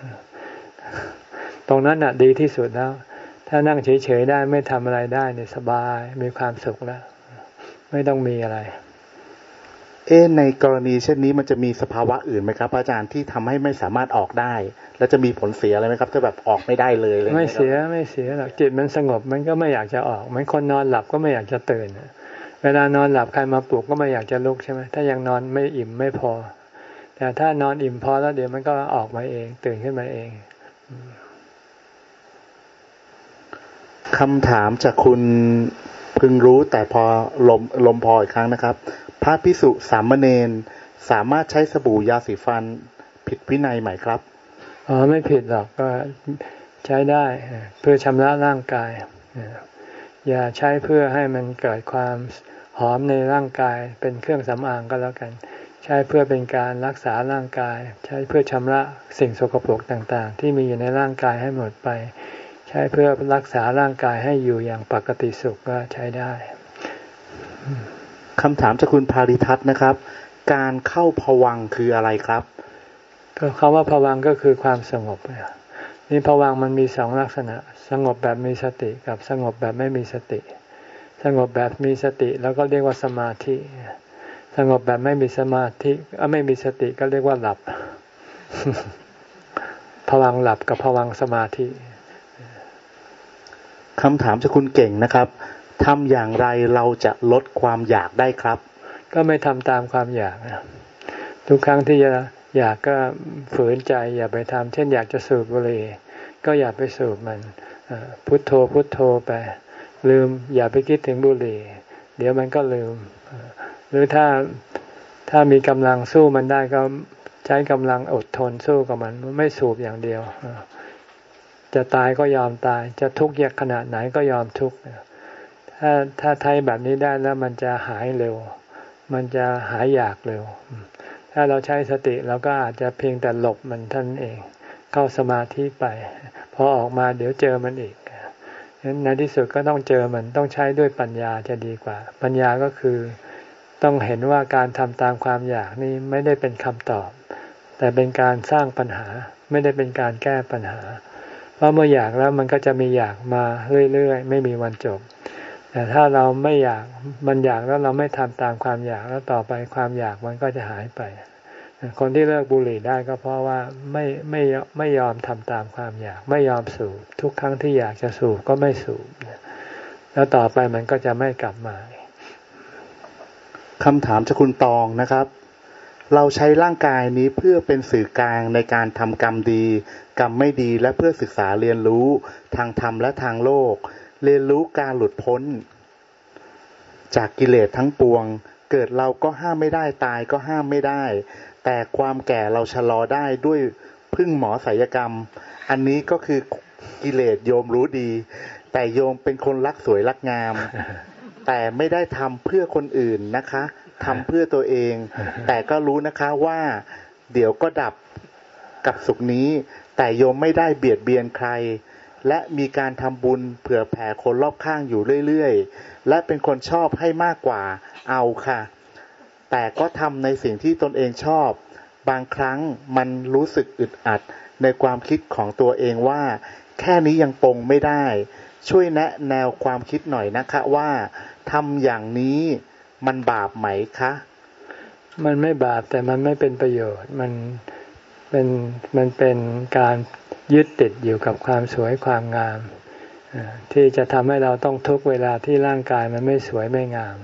ตรงนั้นน่ะดีที่สุดแล้วถ้านั่งเฉยๆได้ไม่ทำอะไรได้เนี่ยสบายมีความสุขแล้วไม่ต้องมีอะไร
เอ๊ะในกรณีเช่นนี้มันจะมีสภาวะอื่นไหมครับอาจารย์ที่ทำให้ไม่สามารถออกได้แล้วจะมีผลเสียอะไรไหมครับถ้าแบบออกไม่ได้เลยเลย
ไม่เสียไม่เสียหรอกจิตมันสงบมันก็ไม่อยากจะออกเหมือนคนนอนหลับก็ไม่อยากจะตื่นเวลานอนหลับใครมาปลุกก็ไม่อยากจะลุกใช่ไหมถ้ายังนอนไม่อิ่มไม่พอแต่ถ้านอนอิ่มพอแล้วเดี๋ยวมันก็ออกมาเองตื่นขึ้นมาเอง
คำถามจากคุณพึงรู้แต่พอลมลมพออีกครั้งนะครับพระภิกษุสามเณรสามารถใช้สบู่ยาสีฟันผิดวินัยไหมครับ
อ๋อไม่ผิดหรอกก็ใช้ได้เพื่อชำระร่างกายอย่าใช้เพื่อให้มันเกิดความหอมในร่างกายเป็นเครื่องสำอางก็แล้วกันใช้เพื่อเป็นการรักษาร่างกายใช้เพื่อชำระสิ่งสกปรกต่างๆที่มีอยู่ในร่างกายให้หมดไปใช้เพื่อรักษาร่างกายให้อยู่อย่างปกติสุขก็ใช้ได้
คำถามจากคุณภาริทัศน์นะครับการเข้าภวังค์คืออะไรครับ
ก็คำว่าภวังค์ก็คือความสงบนี่ภวังค์มันมีสองลักษณะสงบแบบมีสติกับสงบแบบไม่มีสติสงบแบบมีสติแล้วก็เรียกว่าสมาธิสงบแบบไม่มีสมาธิไม่มีสติก็เรียกว่าหลับภวังค์หลับกับภวังค์สมาธิ
คำถามจากคุณเก่งนะครับทำอย่างไรเราจะลดความอยากได้ครับ
ก็ไม่ทำตามความอยากทุกครั้งที่จะอยากก็ฝืนใจอย่าไปทำเช่นอยากจะสูบบุหรี่ก็อย่าไปสูบมันพุทโธพุทโธไปลืมอย่าไปคิดถึงบุหรี่เดี๋ยวมันก็ลืมหรือถ้าถ้ามีกำลังสู้มันได้ก็ใช้กำลังอดทนสู้กับมันไม่สูบอย่างเดียวจะตายก็ยอมตายจะทุกข์ยากขนาดไหนก็ยอมทุกข์ถ้าถ้าไทยแบบนี้ได้แล้วมันจะหายเร็วมันจะหายอยากเร็วถ้าเราใช้สติเราก็อาจจะเพียงแต่หลบมันท่านเองเข้าสมาธิไปพอออกมาเดี๋ยวเจอมันอีกฉะนั้นในที่สุดก็ต้องเจอมันต้องใช้ด้วยปัญญาจะดีกว่าปัญญาก็คือต้องเห็นว่าการทำตามความอยากนี่ไม่ได้เป็นคำตอบแต่เป็นการสร้างปัญหาไม่ได้เป็นการแก้ปัญหาเพราะเมื่ออยากแล้วมันก็จะมีอยากมาเรื่อยๆไม่มีวันจบแต่ถ้าเราไม่อยากมันอยากแล้วเราไม่ทำตามความอยากแล้วต่อไปความอยากมันก็จะหายไปคนที่เลิกบุหรี่ได้ก็เพราะว่าไม่ไม่ไม่ยอมทำตามความอยากไม่ยอมสูบทุกครั้งที่อยากจะสูบก็ไม่สูบแล้วต่อไปมันก็จะไม่กลับมา
คำถามจากคุณตองนะครับเราใช้ร่างกายนี้เพื่อเป็นสื่อกลางในการทำกรรมดีกรรมไม่ดีและเพื่อศึกษาเรียนรู้ทางธรรมและทางโลกเรียนรู้การหลุดพ้นจากกิเลสทั้งปวงเกิดเราก็ห้ามไม่ได้ตายก็ห้ามไม่ได้แต่ความแก่เราชะลอได้ด้วยพึ่งหมอศัลยกรรมอันนี้ก็คือกิเลสโยมรู้ดีแต่โยมเป็นคนรักสวยรักงามแต่ไม่ได้ทำเพื่อคนอื่นนะคะทำเพื่อตัวเองแต่ก็รู้นะคะว่าเดี๋ยวก็ดับกับสุขนี้แต่โยมไม่ได้เบียดเบียนใครและมีการทำบุญเผื่อแผ่คนรอบข้างอยู่เรื่อยๆและเป็นคนชอบให้มากกว่าเอาค่ะแต่ก็ทำในสิ่งที่ตนเองชอบบางครั้งมันรู้สึกอึดอัดในความคิดของตัวเองว่าแค่นี้ยังปรงไม่ได้ช่วยแนะแนวความคิดหน่อยนะคะว่าทำอย่างนี้มันบาปไหมคะ
มันไม่บาปแต่มันไม่เป็นประโยชน์มันเป็นมันเป็นการยึดติดอยู่กับความสวยความงามที่จะทำให้เราต้องทุกข์เวลาที่ร่างกายมันไม่สวยไม่งาม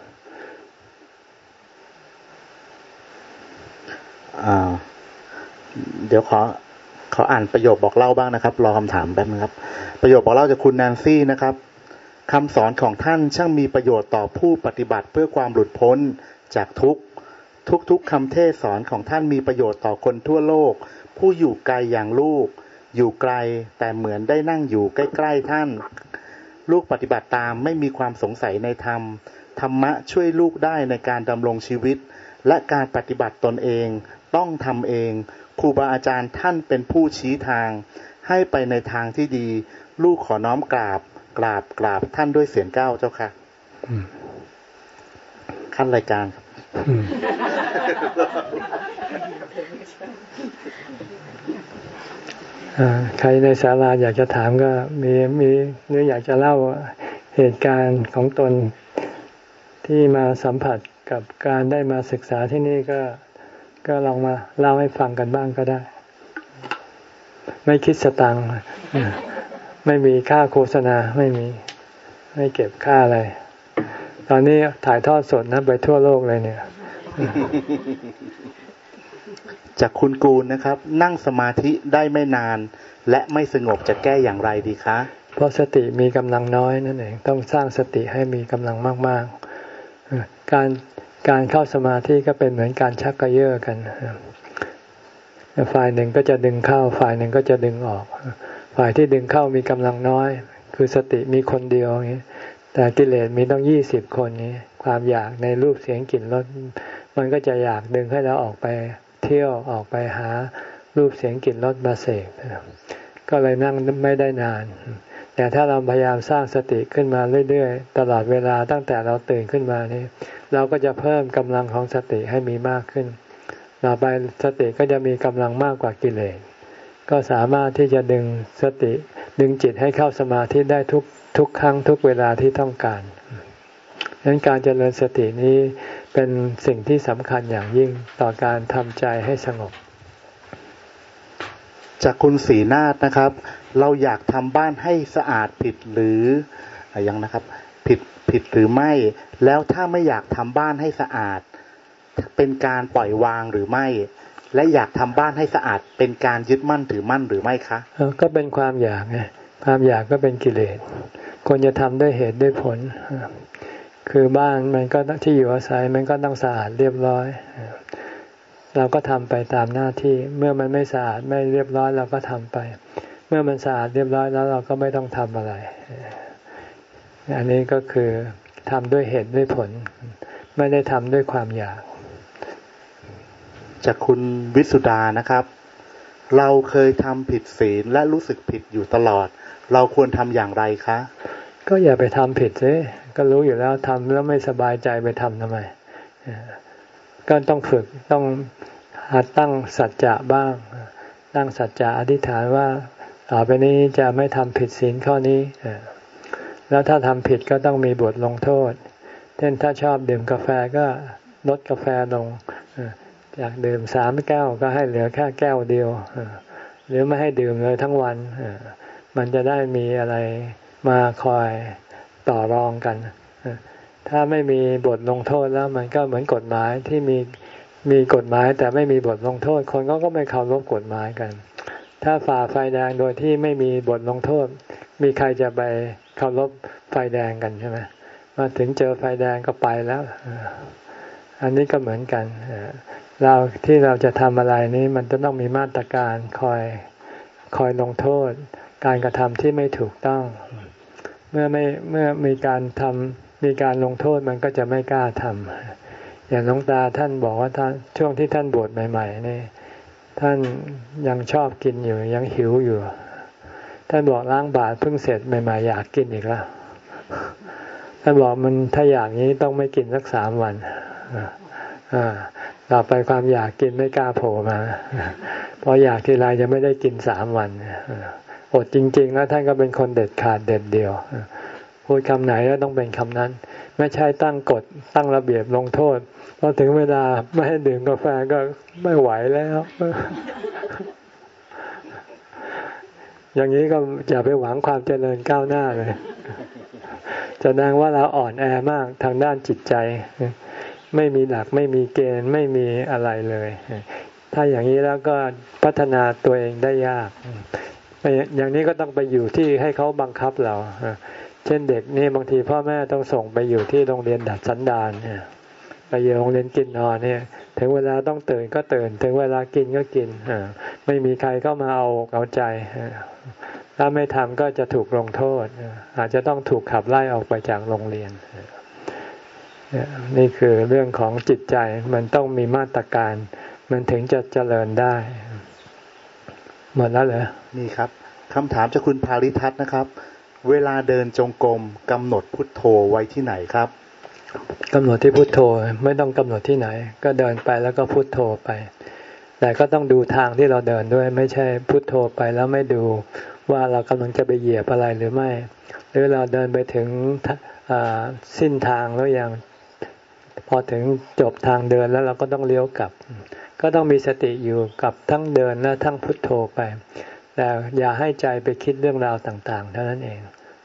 อ่าเดี๋ยวขอขออ่านประโยคบอกเล่าบ้างนะครับรอคำถามแป๊บนึงครับประโยคบอกเล่าจากคุณแนนซี่นะครับคำสอนของท่านช่างมีประโยชน์ต่อผู้ปฏิบัติเพื่อความหลุดพ้นจากทุกข์ทุกๆคำเทศสอนของท่านมีประโยชน์ต่อคนทั่วโลกผู้อยู่ไกลอย่างลูกอยู่ไกลแต่เหมือนได้นั่งอยู่ใกล้ๆท่านลูกปฏิบัติตามไม่มีความสงสัยในธรรมธรรมะช่วยลูกได้ในการดำรงชีวิตและการปฏิบัติตนเองต้องทำเองครูบาอาจารย์ท่านเป็นผู้ชี้ทางให้ไปในทางที่ดีลูกขอน้อมกราบกราบกราบท่านด้วยเสียงก้าวเจ้าค่ะขั้นรายการครับ
ใครในศาลาอยากจะถามก็มีมีหรืออยากจะเล่าเหตุการณ์ของตนที่มาสัมผัสกับการได้มาศึกษาที่นี่ก็ก็ลองมาเล่าให้ฟังกันบ้างก็ได้ไม่คิดสตังค์ไม่มีค่าโฆษณาไม่มีไม่เก็บค่าอะไรตอนนี้ถ่ายทอดสดนะไปทั่วโลกเลยเนี่ย
จากคุณกูลนะครับนั่งสมาธิได้ไม่นานและไม่สงบจะแก้อย่างไรดีคะ
เพราะสติมีกำลังน้อยนั่นเองต้องสร้างสติให้มีกำลังมากๆการการเข้าสมาธิก็เป็นเหมือนการชักกระเยาะกันฝ่ายหนึ่งก็จะดึงเข้าฝ่ายหนึ่งก็จะดึงออกฝ่ายที่ดึงเข้ามีกำลังน้อยคือสติมีคนเดียวอย่างนี้แต่กิเลสมีต้องยี่สิบคนนี้ความอยากในรูปเสียงกลิ่นรสมันก็จะอยากดึงให้เราออกไปเที่ยวออกไปหารูปเสียงกลิ่นรสมาเสพก็เลยนั่งไม่ได้นานแต่ถ้าเราพยายามสร้างสติขึ้นมาเรื่อยๆตลอดเวลาตั้งแต่เราตื่นขึ้นมานี่เราก็จะเพิ่มกำลังของสติให้มีมากขึ้นต่อไปสติก็จะมีกำลังมากกว่ากิเลสก็สามารถที่จะดึงสติดึงจิตให้เข้าสมาธิได้ทุกทุกครั้งทุกเวลาที่ต้องการดังนั้นการเจริญสตินี้เป็นสิ่งที่สำคัญอย่างยิ่งต่อการทำใจให้สงบ
จากคุณศรีนาถนะครับเราอยากทำบ้านให้สะอาดผิดหรือยังนะครับผิดผิดหรือไม่แล้วถ้าไม่อยากทำบ้านให้สะอาดเป็นการปล่อยวางหรือไม่และอยากทำบ้านให้สะอาดเป็นการยึดมั่นถือมั่นหรือไม่คะ
ก็เป็นความอยากไงความอยากก็เป็นกิเลสควรจะทำด้วยเหตุด้วยผลคือบ้านมันก็ที่อยู่อาศัยมันก็ต้องสะอาดเรียบร้อยเราก็ทำไปตามหน้าที่เมื่อมันไม่สะอาดไม่เรียบร้อยเราก็ทำไปเมื่อมันสะอาดเรียบร้อยแล้วเราก็ไม่ต้องทำอะไรอันนี้ก็คือทำด้วยเหตุด้วยผลไม่ได้ทำด้วยความอยาก
จากคุณวิสุดานะครับเราเคยทำผิดศีลและรู้สึกผิดอยู่ตลอดเราควรทำอย่างไรคะ
ก็อย่าไปทำผิดสิก็รู้อยู่แล้วทำแล้วไม่สบายใจไปทำทำไมก็ต้องฝึกต้องหัดตั้งสัจจะบ้างตั้งสัจจะอธิษฐานว่าต่อไปนี้จะไม่ทำผิดศีลข้อนี้แล้วถ้าทำผิดก็ต้องมีบทลงโทษเช่นถ้าชอบดื่มกาแฟก็ลดกาแฟลงอยากดื่มสามแก้วก็ให้เหลือแค่แก้วเดียวหรือไม่ให้ดื่มเลยทั้งวันมันจะได้มีอะไรมาคอยต่อรองกันถ้าไม่มีบทลงโทษแล้วมันก็เหมือนกฎหมายที่มีมีกฎหมายแต่ไม่มีบทลงโทษคนก็ก็ไม่เคารพกฎหมายกันถ้าฝ่าไฟแดงโดยที่ไม่มีบทลงโทษมีใครจะไปเคารพไฟแดงกันใช่ไหมมาถึงเจอไฟแดงก็ไปแล้วอันนี้ก็เหมือนกันเราที่เราจะทำอะไรนี้มันจะต้องมีมาตรการคอยคอยลงโทษการกระทำที่ไม่ถูกต้องเมื่อไม่เมื่อมีการทำ
มีการลงโทษมันก็จะไม่กล้าทำอย่างหลวงตาท่านบอกว่าท่านช่วงที่ท่านบวชใหม่ๆนี่ท่านยังชอบกินอยู่ยังหิวอยู่ท่านบอกล้างบาตรเพิ่งเสร็จใหม่ๆอยากกินอีกแล้วท่านบอกมันถ้าอย่างนี้ต้องไม่กินสักสามวันอ่าต่อไปความอยากกินไม่กล้าโผล่มาเพราะอยากทีไรจะไม่ได้กินสามวันอดจริงๆแล้วท่านก็เป็นคนเด็ดขาดเด็ดเดี่ยวพูดคำไหนก็ต้องเป็นคำนั้นไม่ใช่ตั้งกฎตั้งระเบียบลงโทษพอถึงเวลาไม่ให้ดื่มกาแฟก็ไม่ไหวแล้วอย่างนี้ก็อย่าไปหวังความเจริญก้าวหน้าเลยแสดงว่าเราอ่อนแอมากทางด้านจิตใจไม่มีหลักไม่มีเกณฑ์ไม่มีอะไรเลยถ้าอย่างนี้แล้วก็พัฒนาตัวเองได้ยากอย่างนี้ก็ต้องไปอยู่ที่ให้เขาบังคับเราเช่นเด็กนี่บางทีพ่อแม่ต้องส่งไปอยู่ที่โรงเรียนดัดสันดานเนี่ยไปอยู่โรงเรียนกินนอนเนี่ยถึงเวลาต้องตื่นก็ตื่นถึงเวลากินก็กินไม่มีใครเข้ามาเอาเอาใจถ้าไม่ทำก็จะถูกลงโทษอาจจะต้องถูกขับไล่ออกไปจากโรงเรียนนี่คือเรื่องของจิตใจมันต้องมีมาตรการมันถึงจะเจริญได้หมดแล้วเหรอ
นี่ครับคำถามจากคุณภาริทัศน์นะครับเวลาเดินจงกรมกำหนดพุทโธไว้ที่ไหนครับ
กำหนดที่พุทโธไม่ต้องกำหนดที่ไหนก็เดินไปแล้วก็พุทโธไปแต่ก็ต้องดูทางที่เราเดินด้วยไม่ใช่พุทโธไปแล้วไม่ดูว่าเรากำลังจะไปเหยียบอะไรหรือไม่หรือเราเดินไปถึงสิ้นทางแล้วยังพอถึงจบทางเดินแล้วเราก็ต้องเลี้ยวกลับก็ต้องมีสติอยู่กับทั้งเดินและทั้งพุทโธไปแต่อย่าให้ใจไปคิดเรื่องราวต่างๆเท่านั้นเอง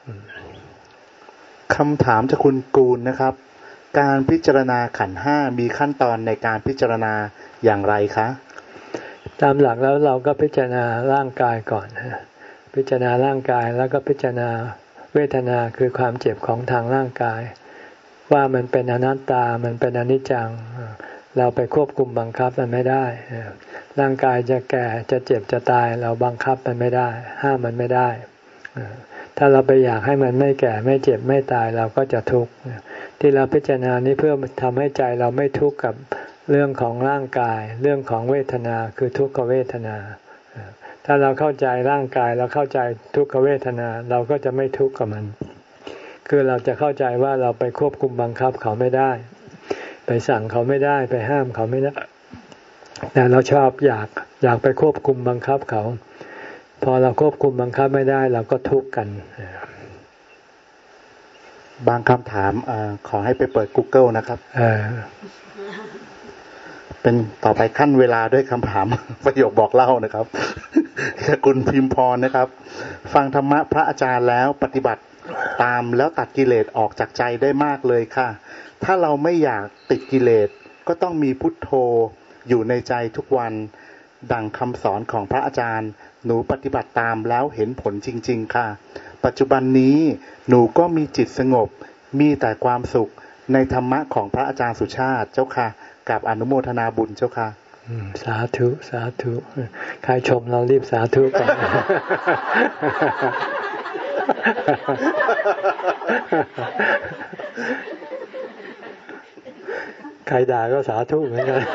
คำถามจากคุณกูลนะครับการพิจารณาขันธ์ห้ามีขั้นตอนในการพิจารณาอย่างไรคะ
ตามหลักแล้วเราก็พิจารณาร่างกายก่อนพิจารณาร่างกายแล้วก็พิจารณาเวทนาคือความเจ็บของทางร่างกายว่ามันเป็นอนัตตามันเป็นอนิจจังเราไปควบคุมบังคับมันไม่ได้ร่างกายจะแก่จะเจ็บจะตายเราบังคับมันไม่ได้ห้ามมันไม่ได้ถ้าเราไปอยากให้มันไม่แก่ไม่เจ็บไม่ตายเราก็จะทุกข์ที่เราพิจารณานี้เพื่อทำให้ใจเราไม่ทุกข์กับเรื่องของร่างกายเรื่องของเวทนาคือทุกขเวทนาถ้าเราเข้าใจร่างกายเราเข้าใจทุกขเวทนาเราก็จะไม่ทุกข์กับมันคือเราจะเข้าใจว่าเราไปควบคุมบังคับเขาไม่ได้ไปสั่งเขาไม่ได้ไปห้ามเขาไม่ได้แต่เราชอบอยากอยากไปควบคุมบังคับเขาพอเราควบคุมบังคับไม่ได้เราก็ทุกข์กัน
บางคำถามอขอให้ไปเปิด Google นะครับเป็นต่อไปขั้นเวลาด้วยคำถามประโยคบอกเล่านะครับคุณพิมพรนะครับฟังธรรมะพระอาจารย์แล้วปฏิบัติตามแล้วตัดกิเลสออกจากใจได้มากเลยค่ะถ้าเราไม่อยากติดกิเลสก็ต้องมีพุทโธอยู่ในใจทุกวันดังคำสอนของพระอาจารย์หนูปฏิบัติตามแล้วเห็นผลจริงๆค่ะปัจจุบันนี้หนูก็มีจิตสงบมีแต่ความสุขในธรรมะของพระอาจารย์สุชาติเจ้าค่ะกับอนุโมทนาบุญเจ้าค่ะ
สาธุสาธุใครชมเรารีบสาธุก่อนใครด่าก็สาธุเหมือนกัน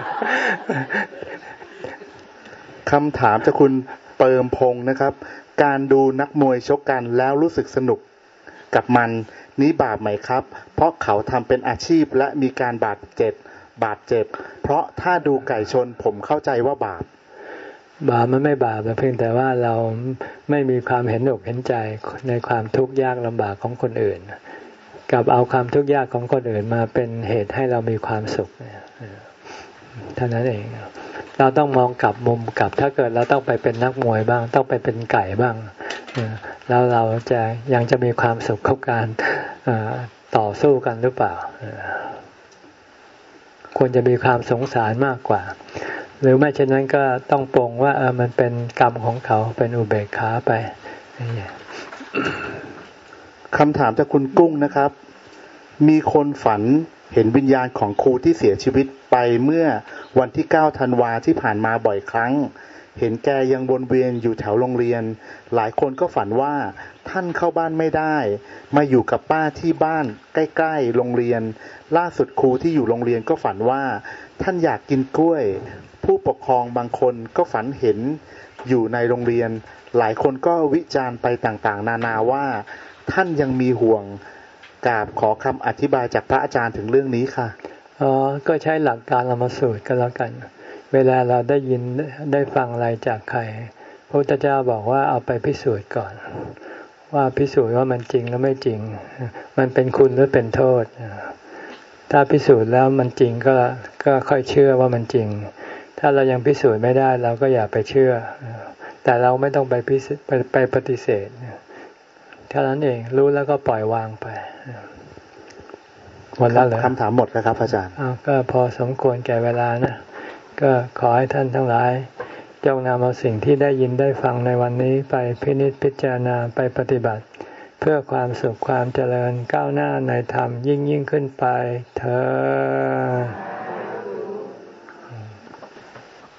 คำถามจากคุณเปิมพงศ์นะครับการดูนักมวยชกกันแล้วรู้สึกสนุกกับมันนี้บาปไหมครับเพราะเขาทำเป็นอาชีพและมีการบาดเจ็บบาดเจ็บเพราะถ้าดูไก่ชนผมเข้าใจว่าบาป
บาปมันไม่บาปเพียงแต่ว่าเราไม่มีความเห็นอกเห็นใจในความทุกข์ยากลำบากของคนอื่นกับเอาความทุกข์ยากของคนอื่นมาเป็นเหตุให้เรามีความสุขเท่านั้นเองเราต้องมองกลับมุมกลับถ้าเกิดเราต้องไปเป็นนักมวยบ้างต้องไปเป็นไก่บ้างแล้วเราจะยังจะมีความสุขกับการต่อสู้กันหรือเปล่าควรจะมีความสงสารมากกว่าหรือไม่เช่นนั้นก็ต้องปรงว่าเออมันเป็นกรรมของเขาเป็นอุเบกขาไป
คำถามจากคุณกุ้งนะครับมีคนฝันเห็นวิญญาณของครูที่เสียชีวิตไปเมื่อวันที่เก้าธันวาที่ผ่านมาบ่อยครั้งเห็นแกยังวนเวียนอยู่แถวโรงเรียนหลายคนก็ฝันว่าท่านเข้าบ้านไม่ได้มาอยู่กับป้าที่บ้านใกล้ๆโรงเรียนล่าสุดครูที่อยู่โรงเรียนก็ฝันว่าท่านอยากกินกล้วยผู้ปกครองบางคนก็ฝันเห็นอยู่ในโรงเรียนหลายคนก็วิจารณ์ไปต่างๆนานาว่าท่านยังมีห่วงกราบขอคำอธิบายจากพระอาจารย์ถึงเรื่องนี้ค่ะ
อ๋อก็ใช้หลักการละมาสูตรก็แล้วกันเวลาเราได้ยินได้ฟังอะไรจากใครพระพุทธเจ้าบอกว่าเอาไปพิสูจน์ก่อนว่าพิสูจน์ว่ามันจริงหรือไม่จริงมันเป็นคุณหรือเป็นโทษถ้าพิสูจน์แล้วมันจริงก็ก็ค่อยเชื่อว่ามันจริงถ้าเรายังพิสูจน์ไม่ได้เราก็อย่าไปเชื่อแต่เราไม่ต้องไปพิไปไปปฏิเสธเท่านั้นเองรู้แล้วก็ปล่อยวางไปหมดแล้วเหรอ
คำถามหมดแล้วครับอาจารย์
อ้าวก็พอสมควรแก่เวลานะก็ขอให้ท่านทั้งหลายจงนำเอาสิ่งที่ได้ยินได้ฟังในวันนี้ไปพินิจพิจารณาไปปฏิบัติเพื่อความสุขความเจริญก้าวหน้าในธรรมยิ่งยิ่งขึ้นไปเถิด